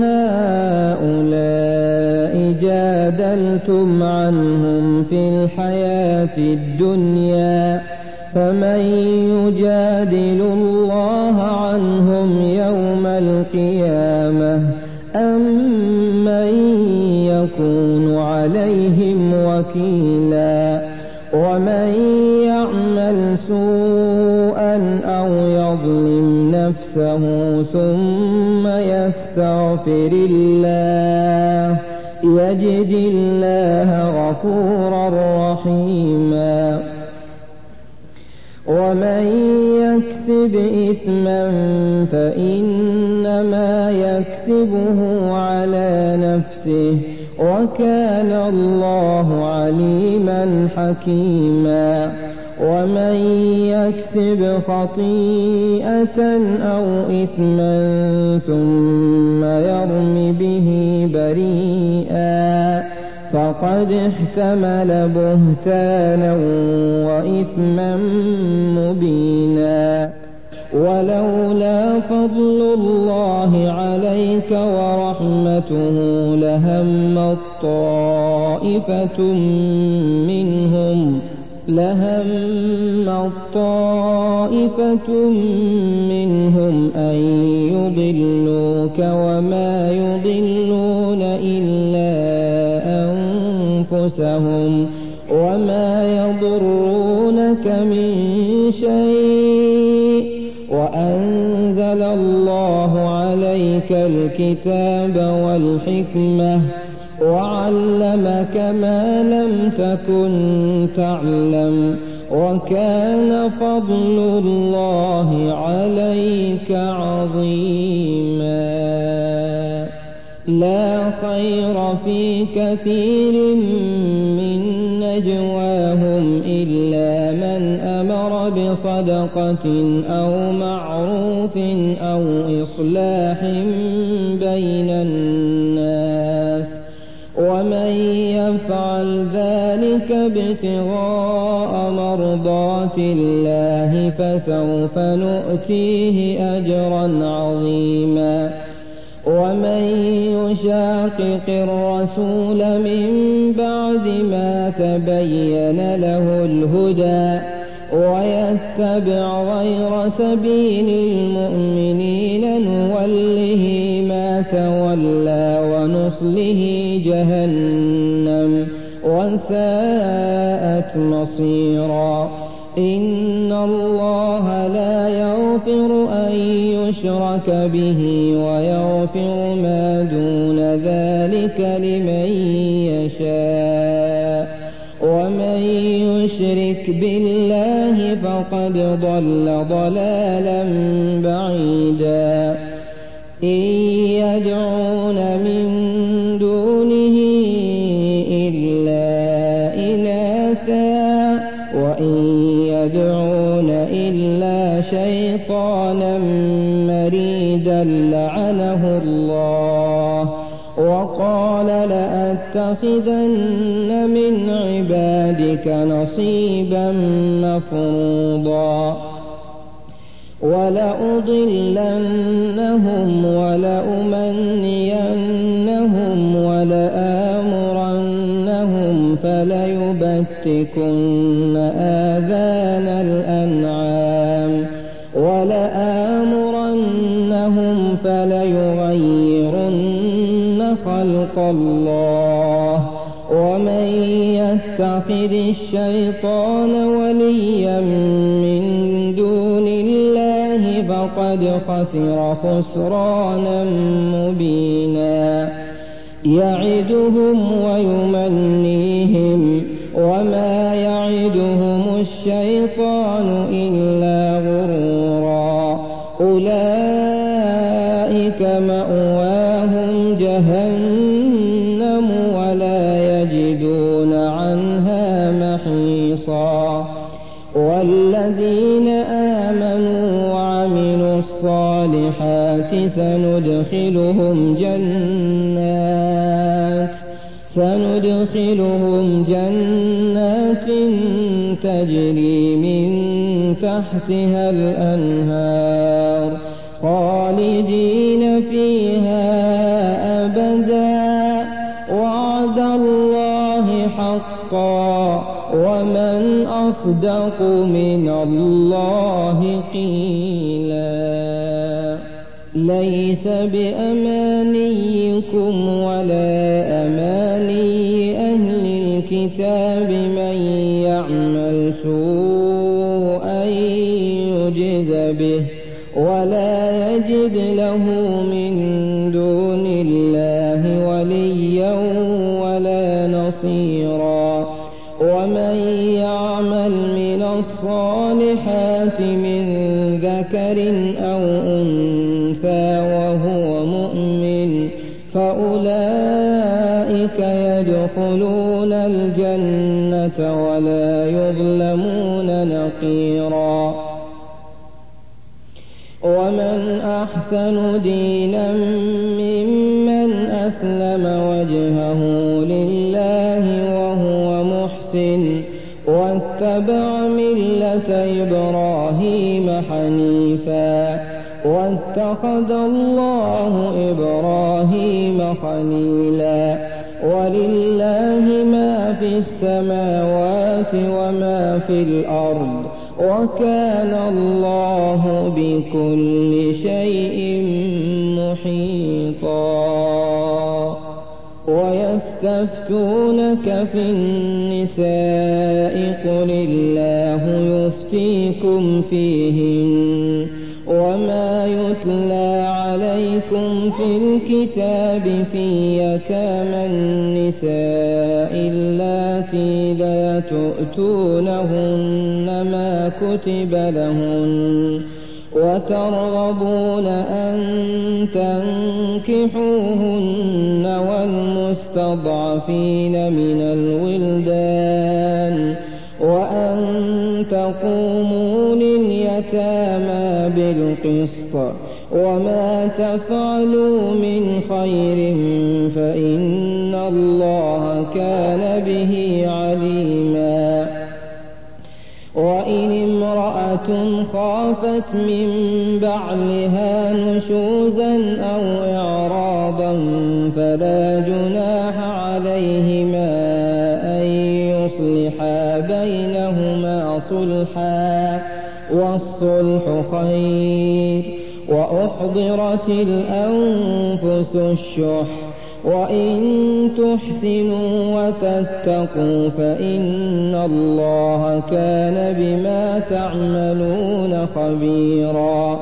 هؤلاء جادلتم عنهم في الحياة الدنيا فمن يجادل الله عنهم يوم القيامة أم من يكون عليهم وكيلا ومن يعمل سوءا أو يظلم نفسه ثم يستغفر الله يجد الله غفورا رحيما ومن يكسب إثما فإنما يكسبه على نفسه وكان الله عليما حكيما ومن يكسب خطيئة أو إثما ثم يرم به بريئا فقد احتمل بهتانا وإثما مبينا ولولا فضل الله عليك ورحمته لهمت طائفة منهم أن يضلوك وما يضلون إلا أنفسهم وما يضرونك من شيء وأنزل الله عليك الكتاب والحكمة وعلمك ما لم تكن تعلم وكان فضل الله عليك عظيما لا خير في كثير من نجواهم إلا من أمر بصدقة أو معروف أو إصلاح بين الناس ومن يفعل ذلك ابتغاء مرضات الله فسوف نؤتيه أجرا عظيما ومن يشاقق الرسول من بعد ما تبين له الهدى ويتبع غير سبيل المؤمنين نوله ما تولى ونصله جهنم وساءت مصيرا. إن الله لا يغفر أن يشرك به ويغفر ما دون ذلك لمن يشاء، ومن يشرك بالله فقد ضل ضلالا بعيدا. إن يدعون من دونه إلا إناثا وإن يدعون إلا شيطانا مريدا لعنه الله، وقال لأتخذن من عبادك نصيبا مفروضا، ولأضلنهم ولأمنينهم ولآمرنهم فليبتكن آذان الأنعام ولآمرنهم فليغيرن خلق الله. ومن يتخذ الشيطان وليا من دون الله فقد خسر خسرانا مبينا. يعدهم ويمنيهم وما يعدهم الشيطان إلا غرورا. أولئك مأواهم جهنم ولا يجدون عنها محيصا. والذين آمنوا وعملوا الصالحات سندخلهم جنات تجري من تحتها الأنهار خالدين فيها أبدا، وعد الله حقا، ومن أصدق من الله قيلا. ليس بأمانيكم ولا أماني أهل الكتاب من يعمل سوءا يجز به ولا يجد له من دون الله وليا ولا نصيرا. ومن يعمل من الصالحات من ذكر أو أنثى وهو مؤمن فأولئك يدخلون الجنة ولا يظلمون نقيرا. ومن أحسن دينا ممن أسلم وجهه لله وهو محسن واتبع ملة إبراهيم حنيفا واتخذ الله إبراهيم خليلا. ولله ما في السماوات وما في الأرض وكان الله بكل شيء محيطا. ويستفتونك في النساء قل الله يفتيكم فيهن وما يتلى عليكم في الكتاب في يتامى النساء اللاتي لا تؤتونهن ما كتب لهن وترغبون أن تنكحوهن والمستضعفين من الولدان وأن تقوموا لليتامى بالقسط وما تفعلوا من خير فإن الله كان به عليما. وإن امرأة خافت من بعلها نشوزا أو إعراضا فلا جناح عليهما أن يصلحا بينهما صلحا والصلح خير. وأحضرت الأنفس الشح وإن تحسنوا وتتقوا فإن الله كان بما تعملون خبيرا.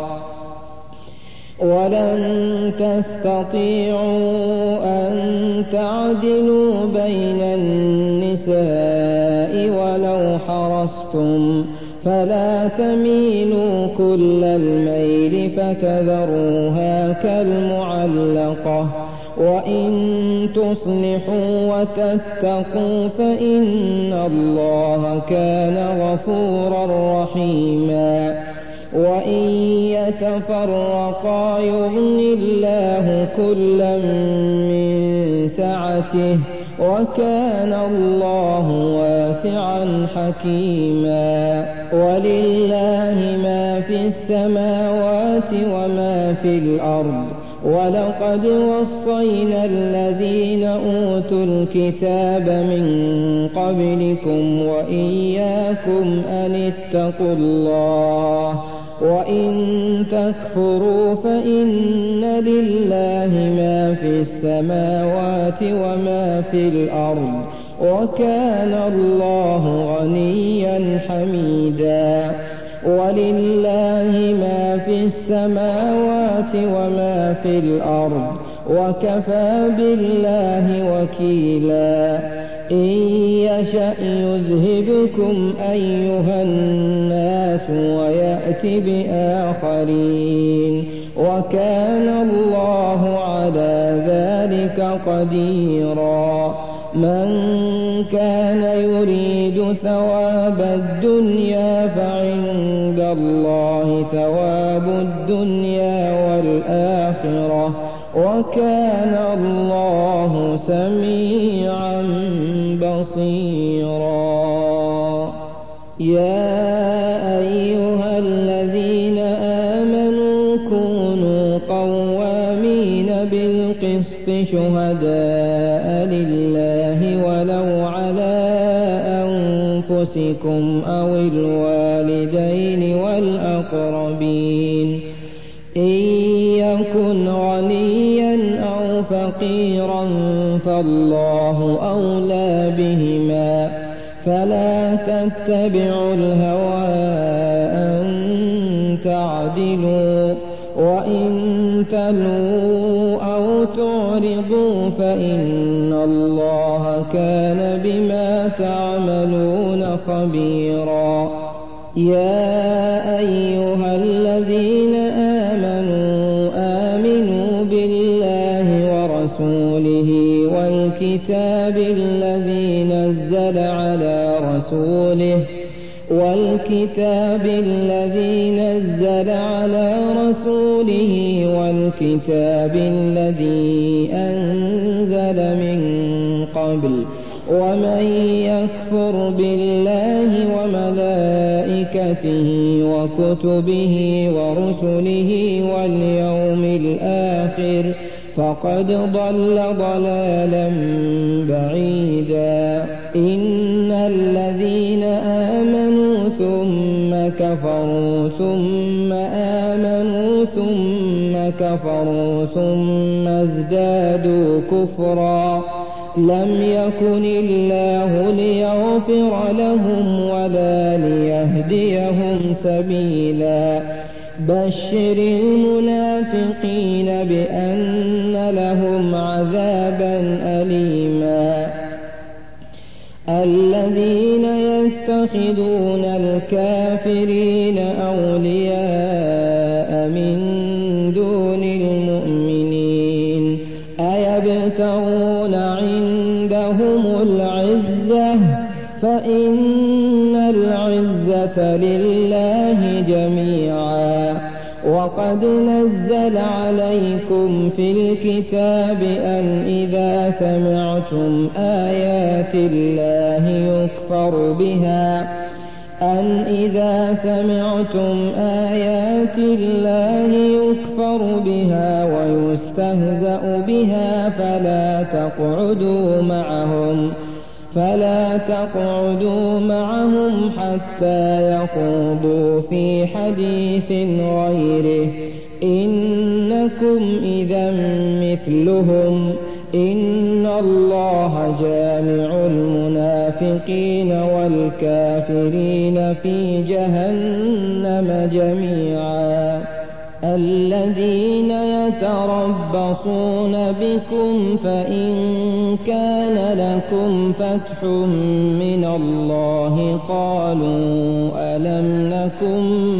ولن تستطيعوا أن تعدلوا بين النساء ولو حرصتم فلا تميلوا كل الميل فتذروها كالمعلقة. وإن تصلحوا وتتقوا فإن الله كان غفورا رحيما. وإن يتفرقا يغن الله كلا من سعته وكان الله واسعا حكيما. ولله ما في السماوات وما في الأرض. ولقد وصينا الذين أوتوا الكتاب من قبلكم وإياكم أن اتقوا الله. وإن تكفروا فإن لله ما في السماوات وما في الأرض وكان الله غنيا حميدا. ولله ما في السماوات وما في الأرض وكفى بالله وكيلا. إن يشأ يذهبكم أيها الناس ويأت بآخرين وكان الله على ذلك قديرا. من كان يريد ثواب الدنيا فعند الله ثواب الدنيا والآخرة وكان الله سميعا بصيرا. يا أيها الذين آمنوا كونوا قوامين بالقسط شهداء لله ولو على أنفسكم أو الوالدين والأقربين. إن يكن غنيا أو فقيرا فالله أولى بهما فلا تتبعوا الهوى أن تعدلوا. وإن تلووا أو تعرضوا فإن الله كان بما تعملون خبيرا. يا أيها الذين آمنوا بالله ورسوله والكتاب الذي نزل على رسوله والكتاب الذي أنزل من قبل. ومن يكفر بالله وملائكته وكتبه ورسله واليوم الآخر فقد ضل ضلالا بعيدا. إن الذين آمنوا ثم كفروا ثم آمنوا ثم كفروا ثم ازدادوا كفرا لم يكن الله ليغفر لهم ولا ليهديهم سبيلا. بشر المنافقين بأن لهم عذابا أليما. الذين يتخذون الكافرين أولياء من دون المؤمنين أيبتغون عندهم العزة فإن العزة لله جميعا. وقد نزل عليكم في الكتاب أن إذا سمعتم آيات الله يكفر بها ويستهزأ بها فلا تقعدوا معهم حتى يخوضوا في حديث غيره إنكم إذا مثلهم إن الله جامع المنافقين والكافرين في جهنم جميعا الذين يتربصون بكم فإن كان لكم فتح من الله قالوا ألم نكن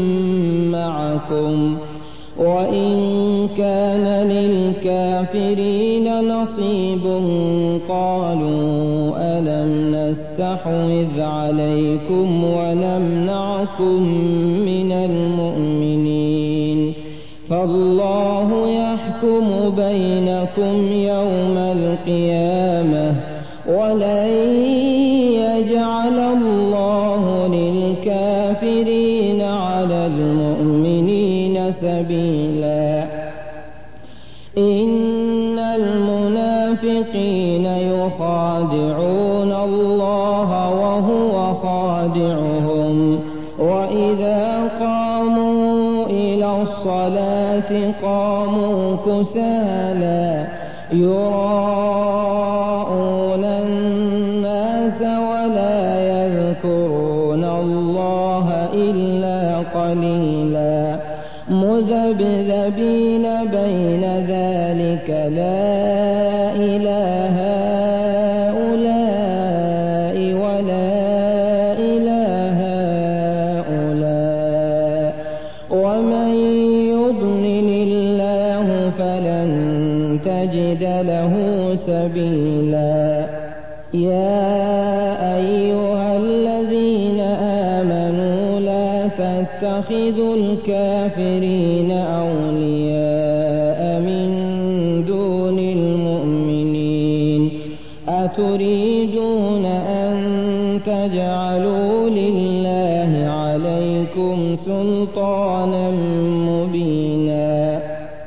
معكم وإن كان للكافرين نصيب قالوا ألم نستحوذ عليكم ونمنعكم من المؤمنين فالله يحكم بينكم يوم القيامة ولن يجعل الله للكافرين على المؤمنين سبيلا إن المنافقين يخادعون الله وهو خادعهم وإذا قاموا إلى الصلاة قاموا كسالى يراءون الناس ولا يذكرون الله إلا قليلا مذبذبين بين ذلك لا إله هؤلاء ولا إله هؤلاء ومن يضلل الله فلن تجد له سبيلا يا أيها الذين آمنوا لا تتخذوا الكافرين أولياء من دون المؤمنين أتريدون أن تجعلوا لله عليكم سلطانا مبينا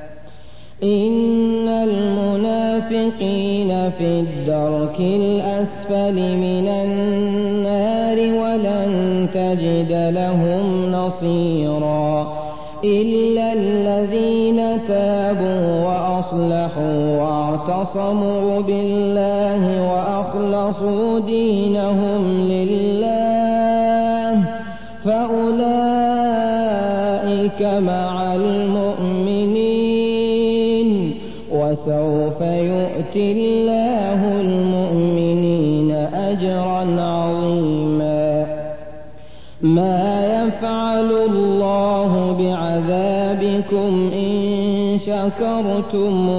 إن المنافقين في الدرك الأسفل من النار ولن تجد لهم نصيرا إلا الذين تابوا وأصلحوا واعتصموا بالله وأخلصوا دينهم لله فأولئك مع المؤمنين وسوف يؤتي الله المؤمنين أجرا عظيما ما يفعل الله بعذابكم إن شكرتم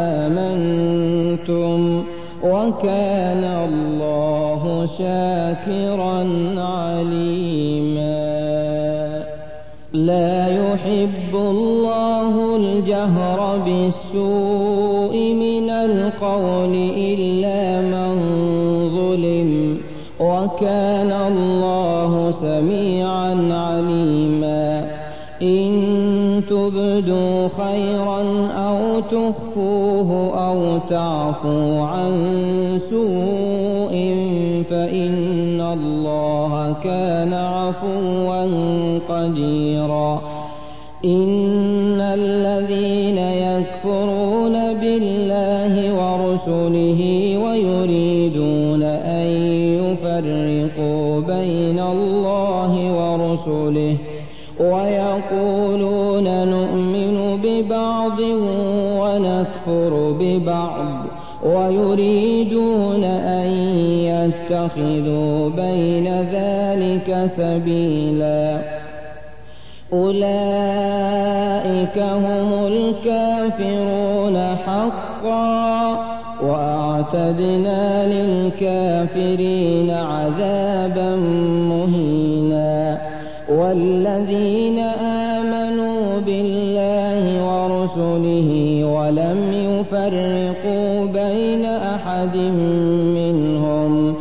وآمنتم وكان الله شاكرا عليما لا يحب الله الجهر بالسوء من القول إلا من ظلم وكان الله سميعا عليما إن تبدوا خيرا أو تخفوه أو تعفوا عن سوء فإن الله كان عفوا قديرا إن الذين يكفرون بالله ورسله ويريدون أن يفرقوا بين الله ورسله ويقولون نؤمن ببعض ونكفر ببعض ويريدون أن يتخذوا بين ذلك سبيلا أولئك هم الكافرون حقا وأعتدنا للكافرين عذابا مهينا والذين آمنوا بالله ورسله ولم يفرقوا بين أحد منهم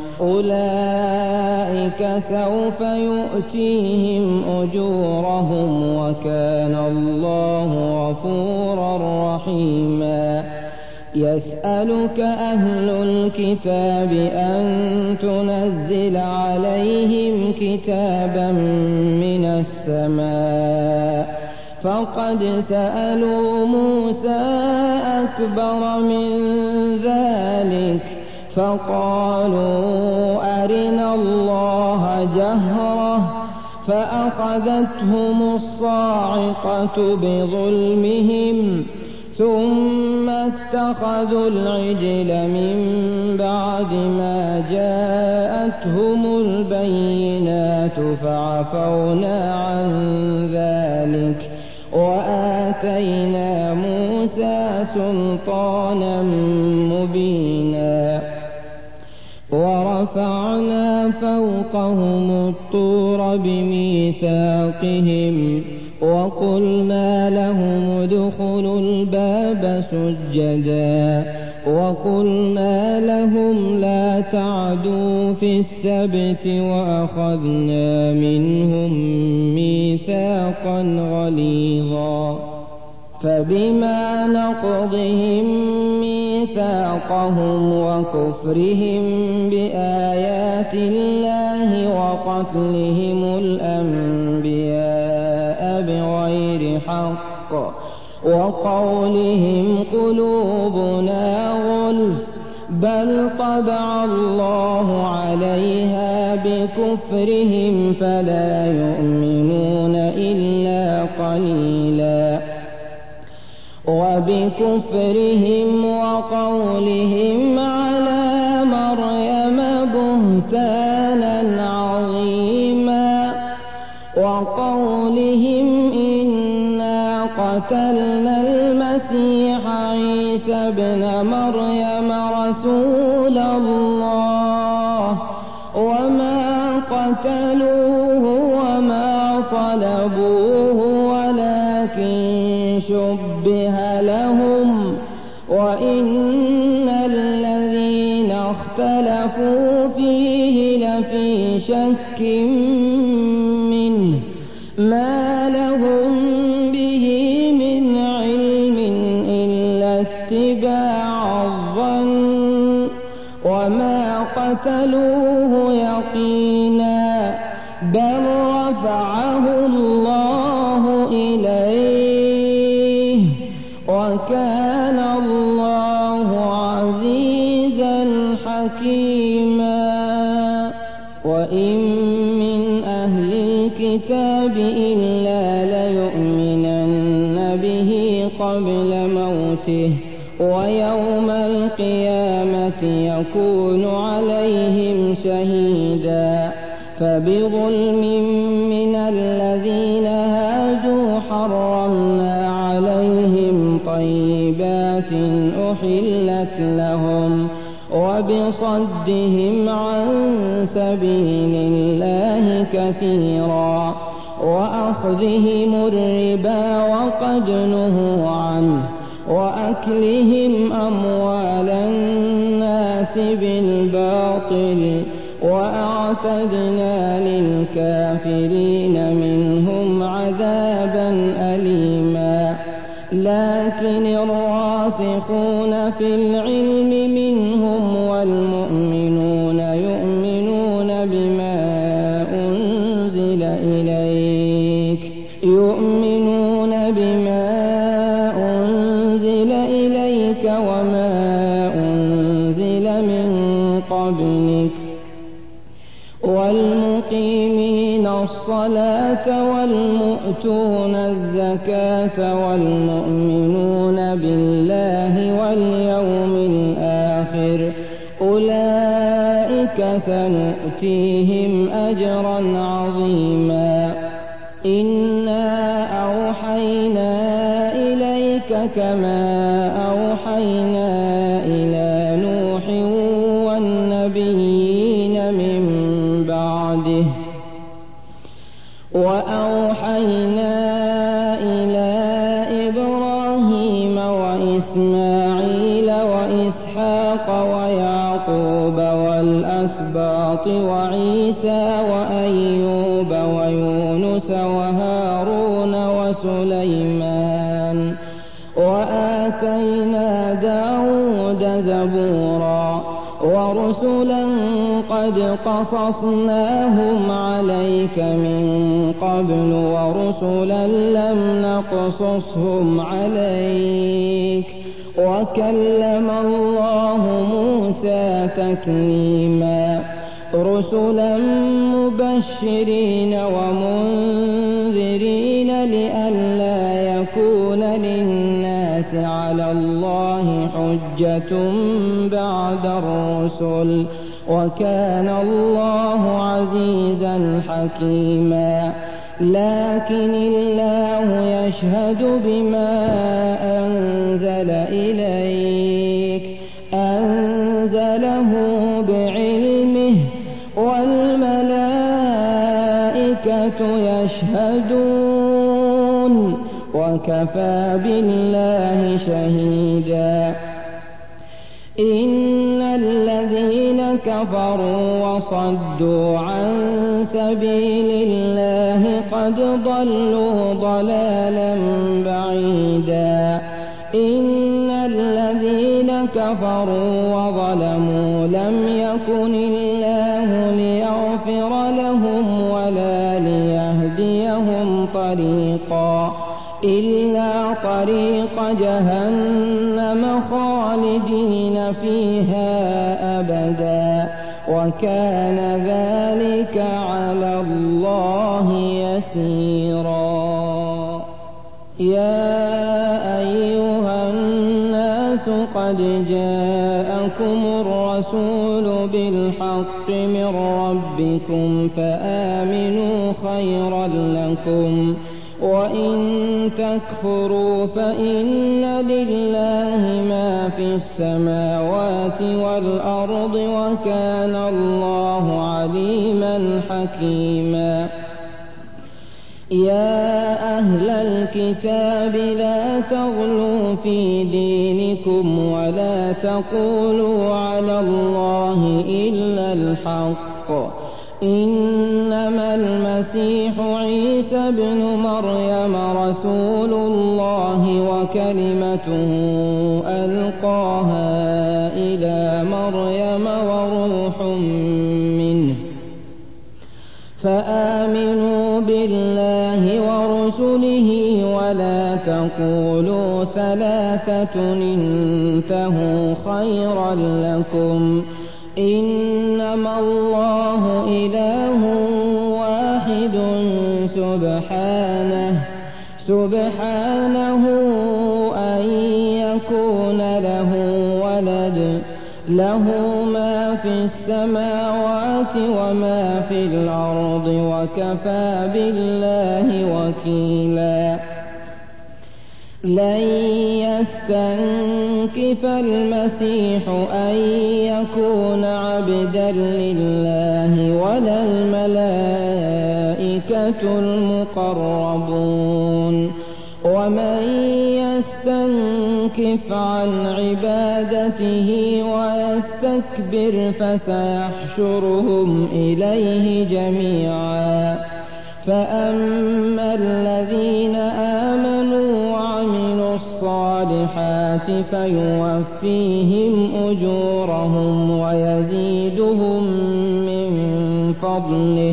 أولئك سوف يؤتيهم أجورهم وكان الله غفورا رحيما يسألك أهل الكتاب أن تنزل عليهم كتابا من السماء فقد سألوا موسى أكبر من ذلك فقالوا أرنا الله جهرة فأخذتهم الصاعقة بظلمهم ثم اتخذوا العجل من بعد ما جاءتهم البينات فعفونا عن ذلك وآتينا موسى سلطانا مبينا ورفعنا فوقهم الطور بميثاقهم وقلنا لهم ادخلوا الباب سجدا وقلنا لهم لا تعدوا في السبت وأخذنا منهم ميثاقا غليظا فبما نقضهم ميثاقهم وكفرهم بآيات الله وقتلهم الأنبياء بغير حق وقولهم قلوبنا غلف بل طبع الله عليها بكفرهم فلا يؤمنون إلا قليلا وبكفرهم وقولهم على مريم بهتانا عظيما وقولهم إنا قتلنا المسيح عيسى ابن مريم رسول الله وما قتلوه وما صلبوه ولكن شبه لهم وإن الذين اختلفوا فيه لفي شك منه ما لهم به من علم إلا اتباع الظن وما قتلوه يقينا بل رفعه الله إليه وكان الله عزيزا حكيما وإن من أهل الكتاب إلا ليؤمنن به قبل موته ويوم القيامة يكون عليهم شهيدا فبظلم من الذين هادوا حرمنا عليهم طيبات أحلت لهم وبصدهم عن سبيل الله كثيرا وأخذهم الربا وقد نهوا عنه وأكلهم أموال الناس بالباطل وأعتدنا للكافرين منهم عذابا أليما لكن الراسخون في العلم منهم والمؤمنون يؤمنون بما أنزل إليك وما أنزل من قبلك والمقيمين الصلاة والمؤتون الزكاة والمؤمنون بالله واليوم الآخر أولئك سنؤتيهم أجرا عظيما إنا أوحينا إليك كما أوحينا إلى نوح والنبيين من بعده وأوحينا إلى إبراهيم وإسماعيل وإسحاق ويعقوب والأسباط وعيسى وأيوب ويونس وهارون وسليمان وآتينا داود زبورا ورسلا قد قصصناهم عليك من قبل ورسلا لم نقصصهم عليك وكلم الله موسى تكليما رسلا مبشرين ومنذرين لئلا يكون للناس على الله حجة بعد الرسل وكان الله عزيزا حكيما لكن الله يشهد بما أنزل إليك أنزله بعلمه والملائكة يشهدون وكفى بالله شهيدا إن الذين كفروا وصدوا عن سبيل الله قد ضلوا ضلالا بعيدا إن الذين كفروا وظلموا لم يكن الله ليغفر لهم ولا ليهديهم طريقا إلا طريق جهنم خالدين فيها أبدا وكان ذلك على الله يسيرا يا أيها الناس قد جاءكم الرسول بالحق من ربكم فآمنوا خيرا لكم وإن تكفروا فإن لله ما في السماوات والأرض وكان الله عليما حكيما يا أهل الكتاب لا تغلوا في دينكم ولا تقولوا على الله إلا الحق إنما المسيح عيسى ابن مريم رسول الله وكلمته ألقاها إلى مريم وروح منه فآمنوا بالله ورسله ولا تقولوا ثلاثة انتهوا خيرا لكم إنما الله إله واحد سبحانه أن يكون له ولد له ما في السماوات وما في الأرض وكفى بالله وكيلا لن يستنكف المسيح أن يكون عبدا لله ولا الملائكة المقربون ومن يستنكف عن عبادته ويستكبر فسيحشرهم إليه جميعا فأما الذين آمنوا وعملوا الصالحات فيوفيهم أجورهم ويزيدهم من فضله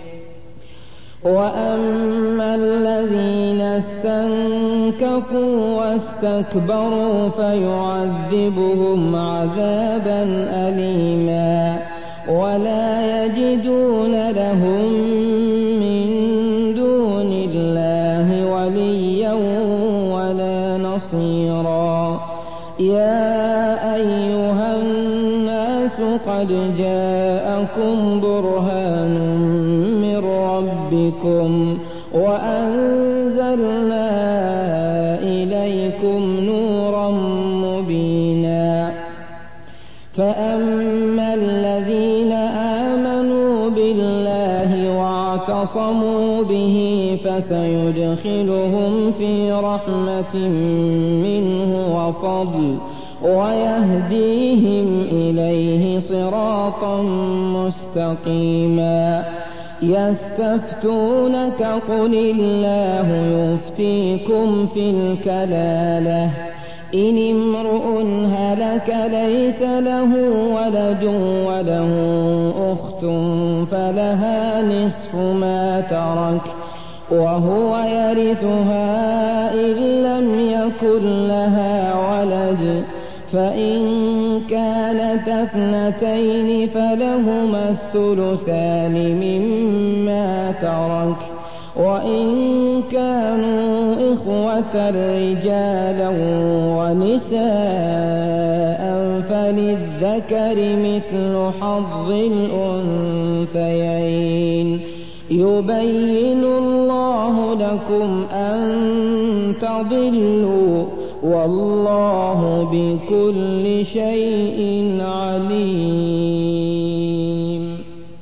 وأما الذين استنكفوا واستكبروا فيعذبهم عذابا أليما ولا يجدون لهم من دون الله وليا ولا نصيرا يا أيها الناس قد جاءكم برهان من ربكم وأنزلنا إليكم نورا مبينا فأما الذين آمنوا بالله واعتصموا به فسيدخلهم في رحمة منه وفضل ويهديهم إليه صراطا مستقيما يستفتونك قل الله يفتيكم في الكلالة إن امرؤ هلك ليس له ولد وله أخت فلها نصف ما ترك وهو يرثها إن لم يكن لها ولد، فإن كانت اثنتين فلهما الثلثان مما ترك، وإن كانوا إخوة رجالا ونساء فللذكر مثل حظ الأنثيين. يبين الله لكم أن تضلوا والله بكل شيء عليم.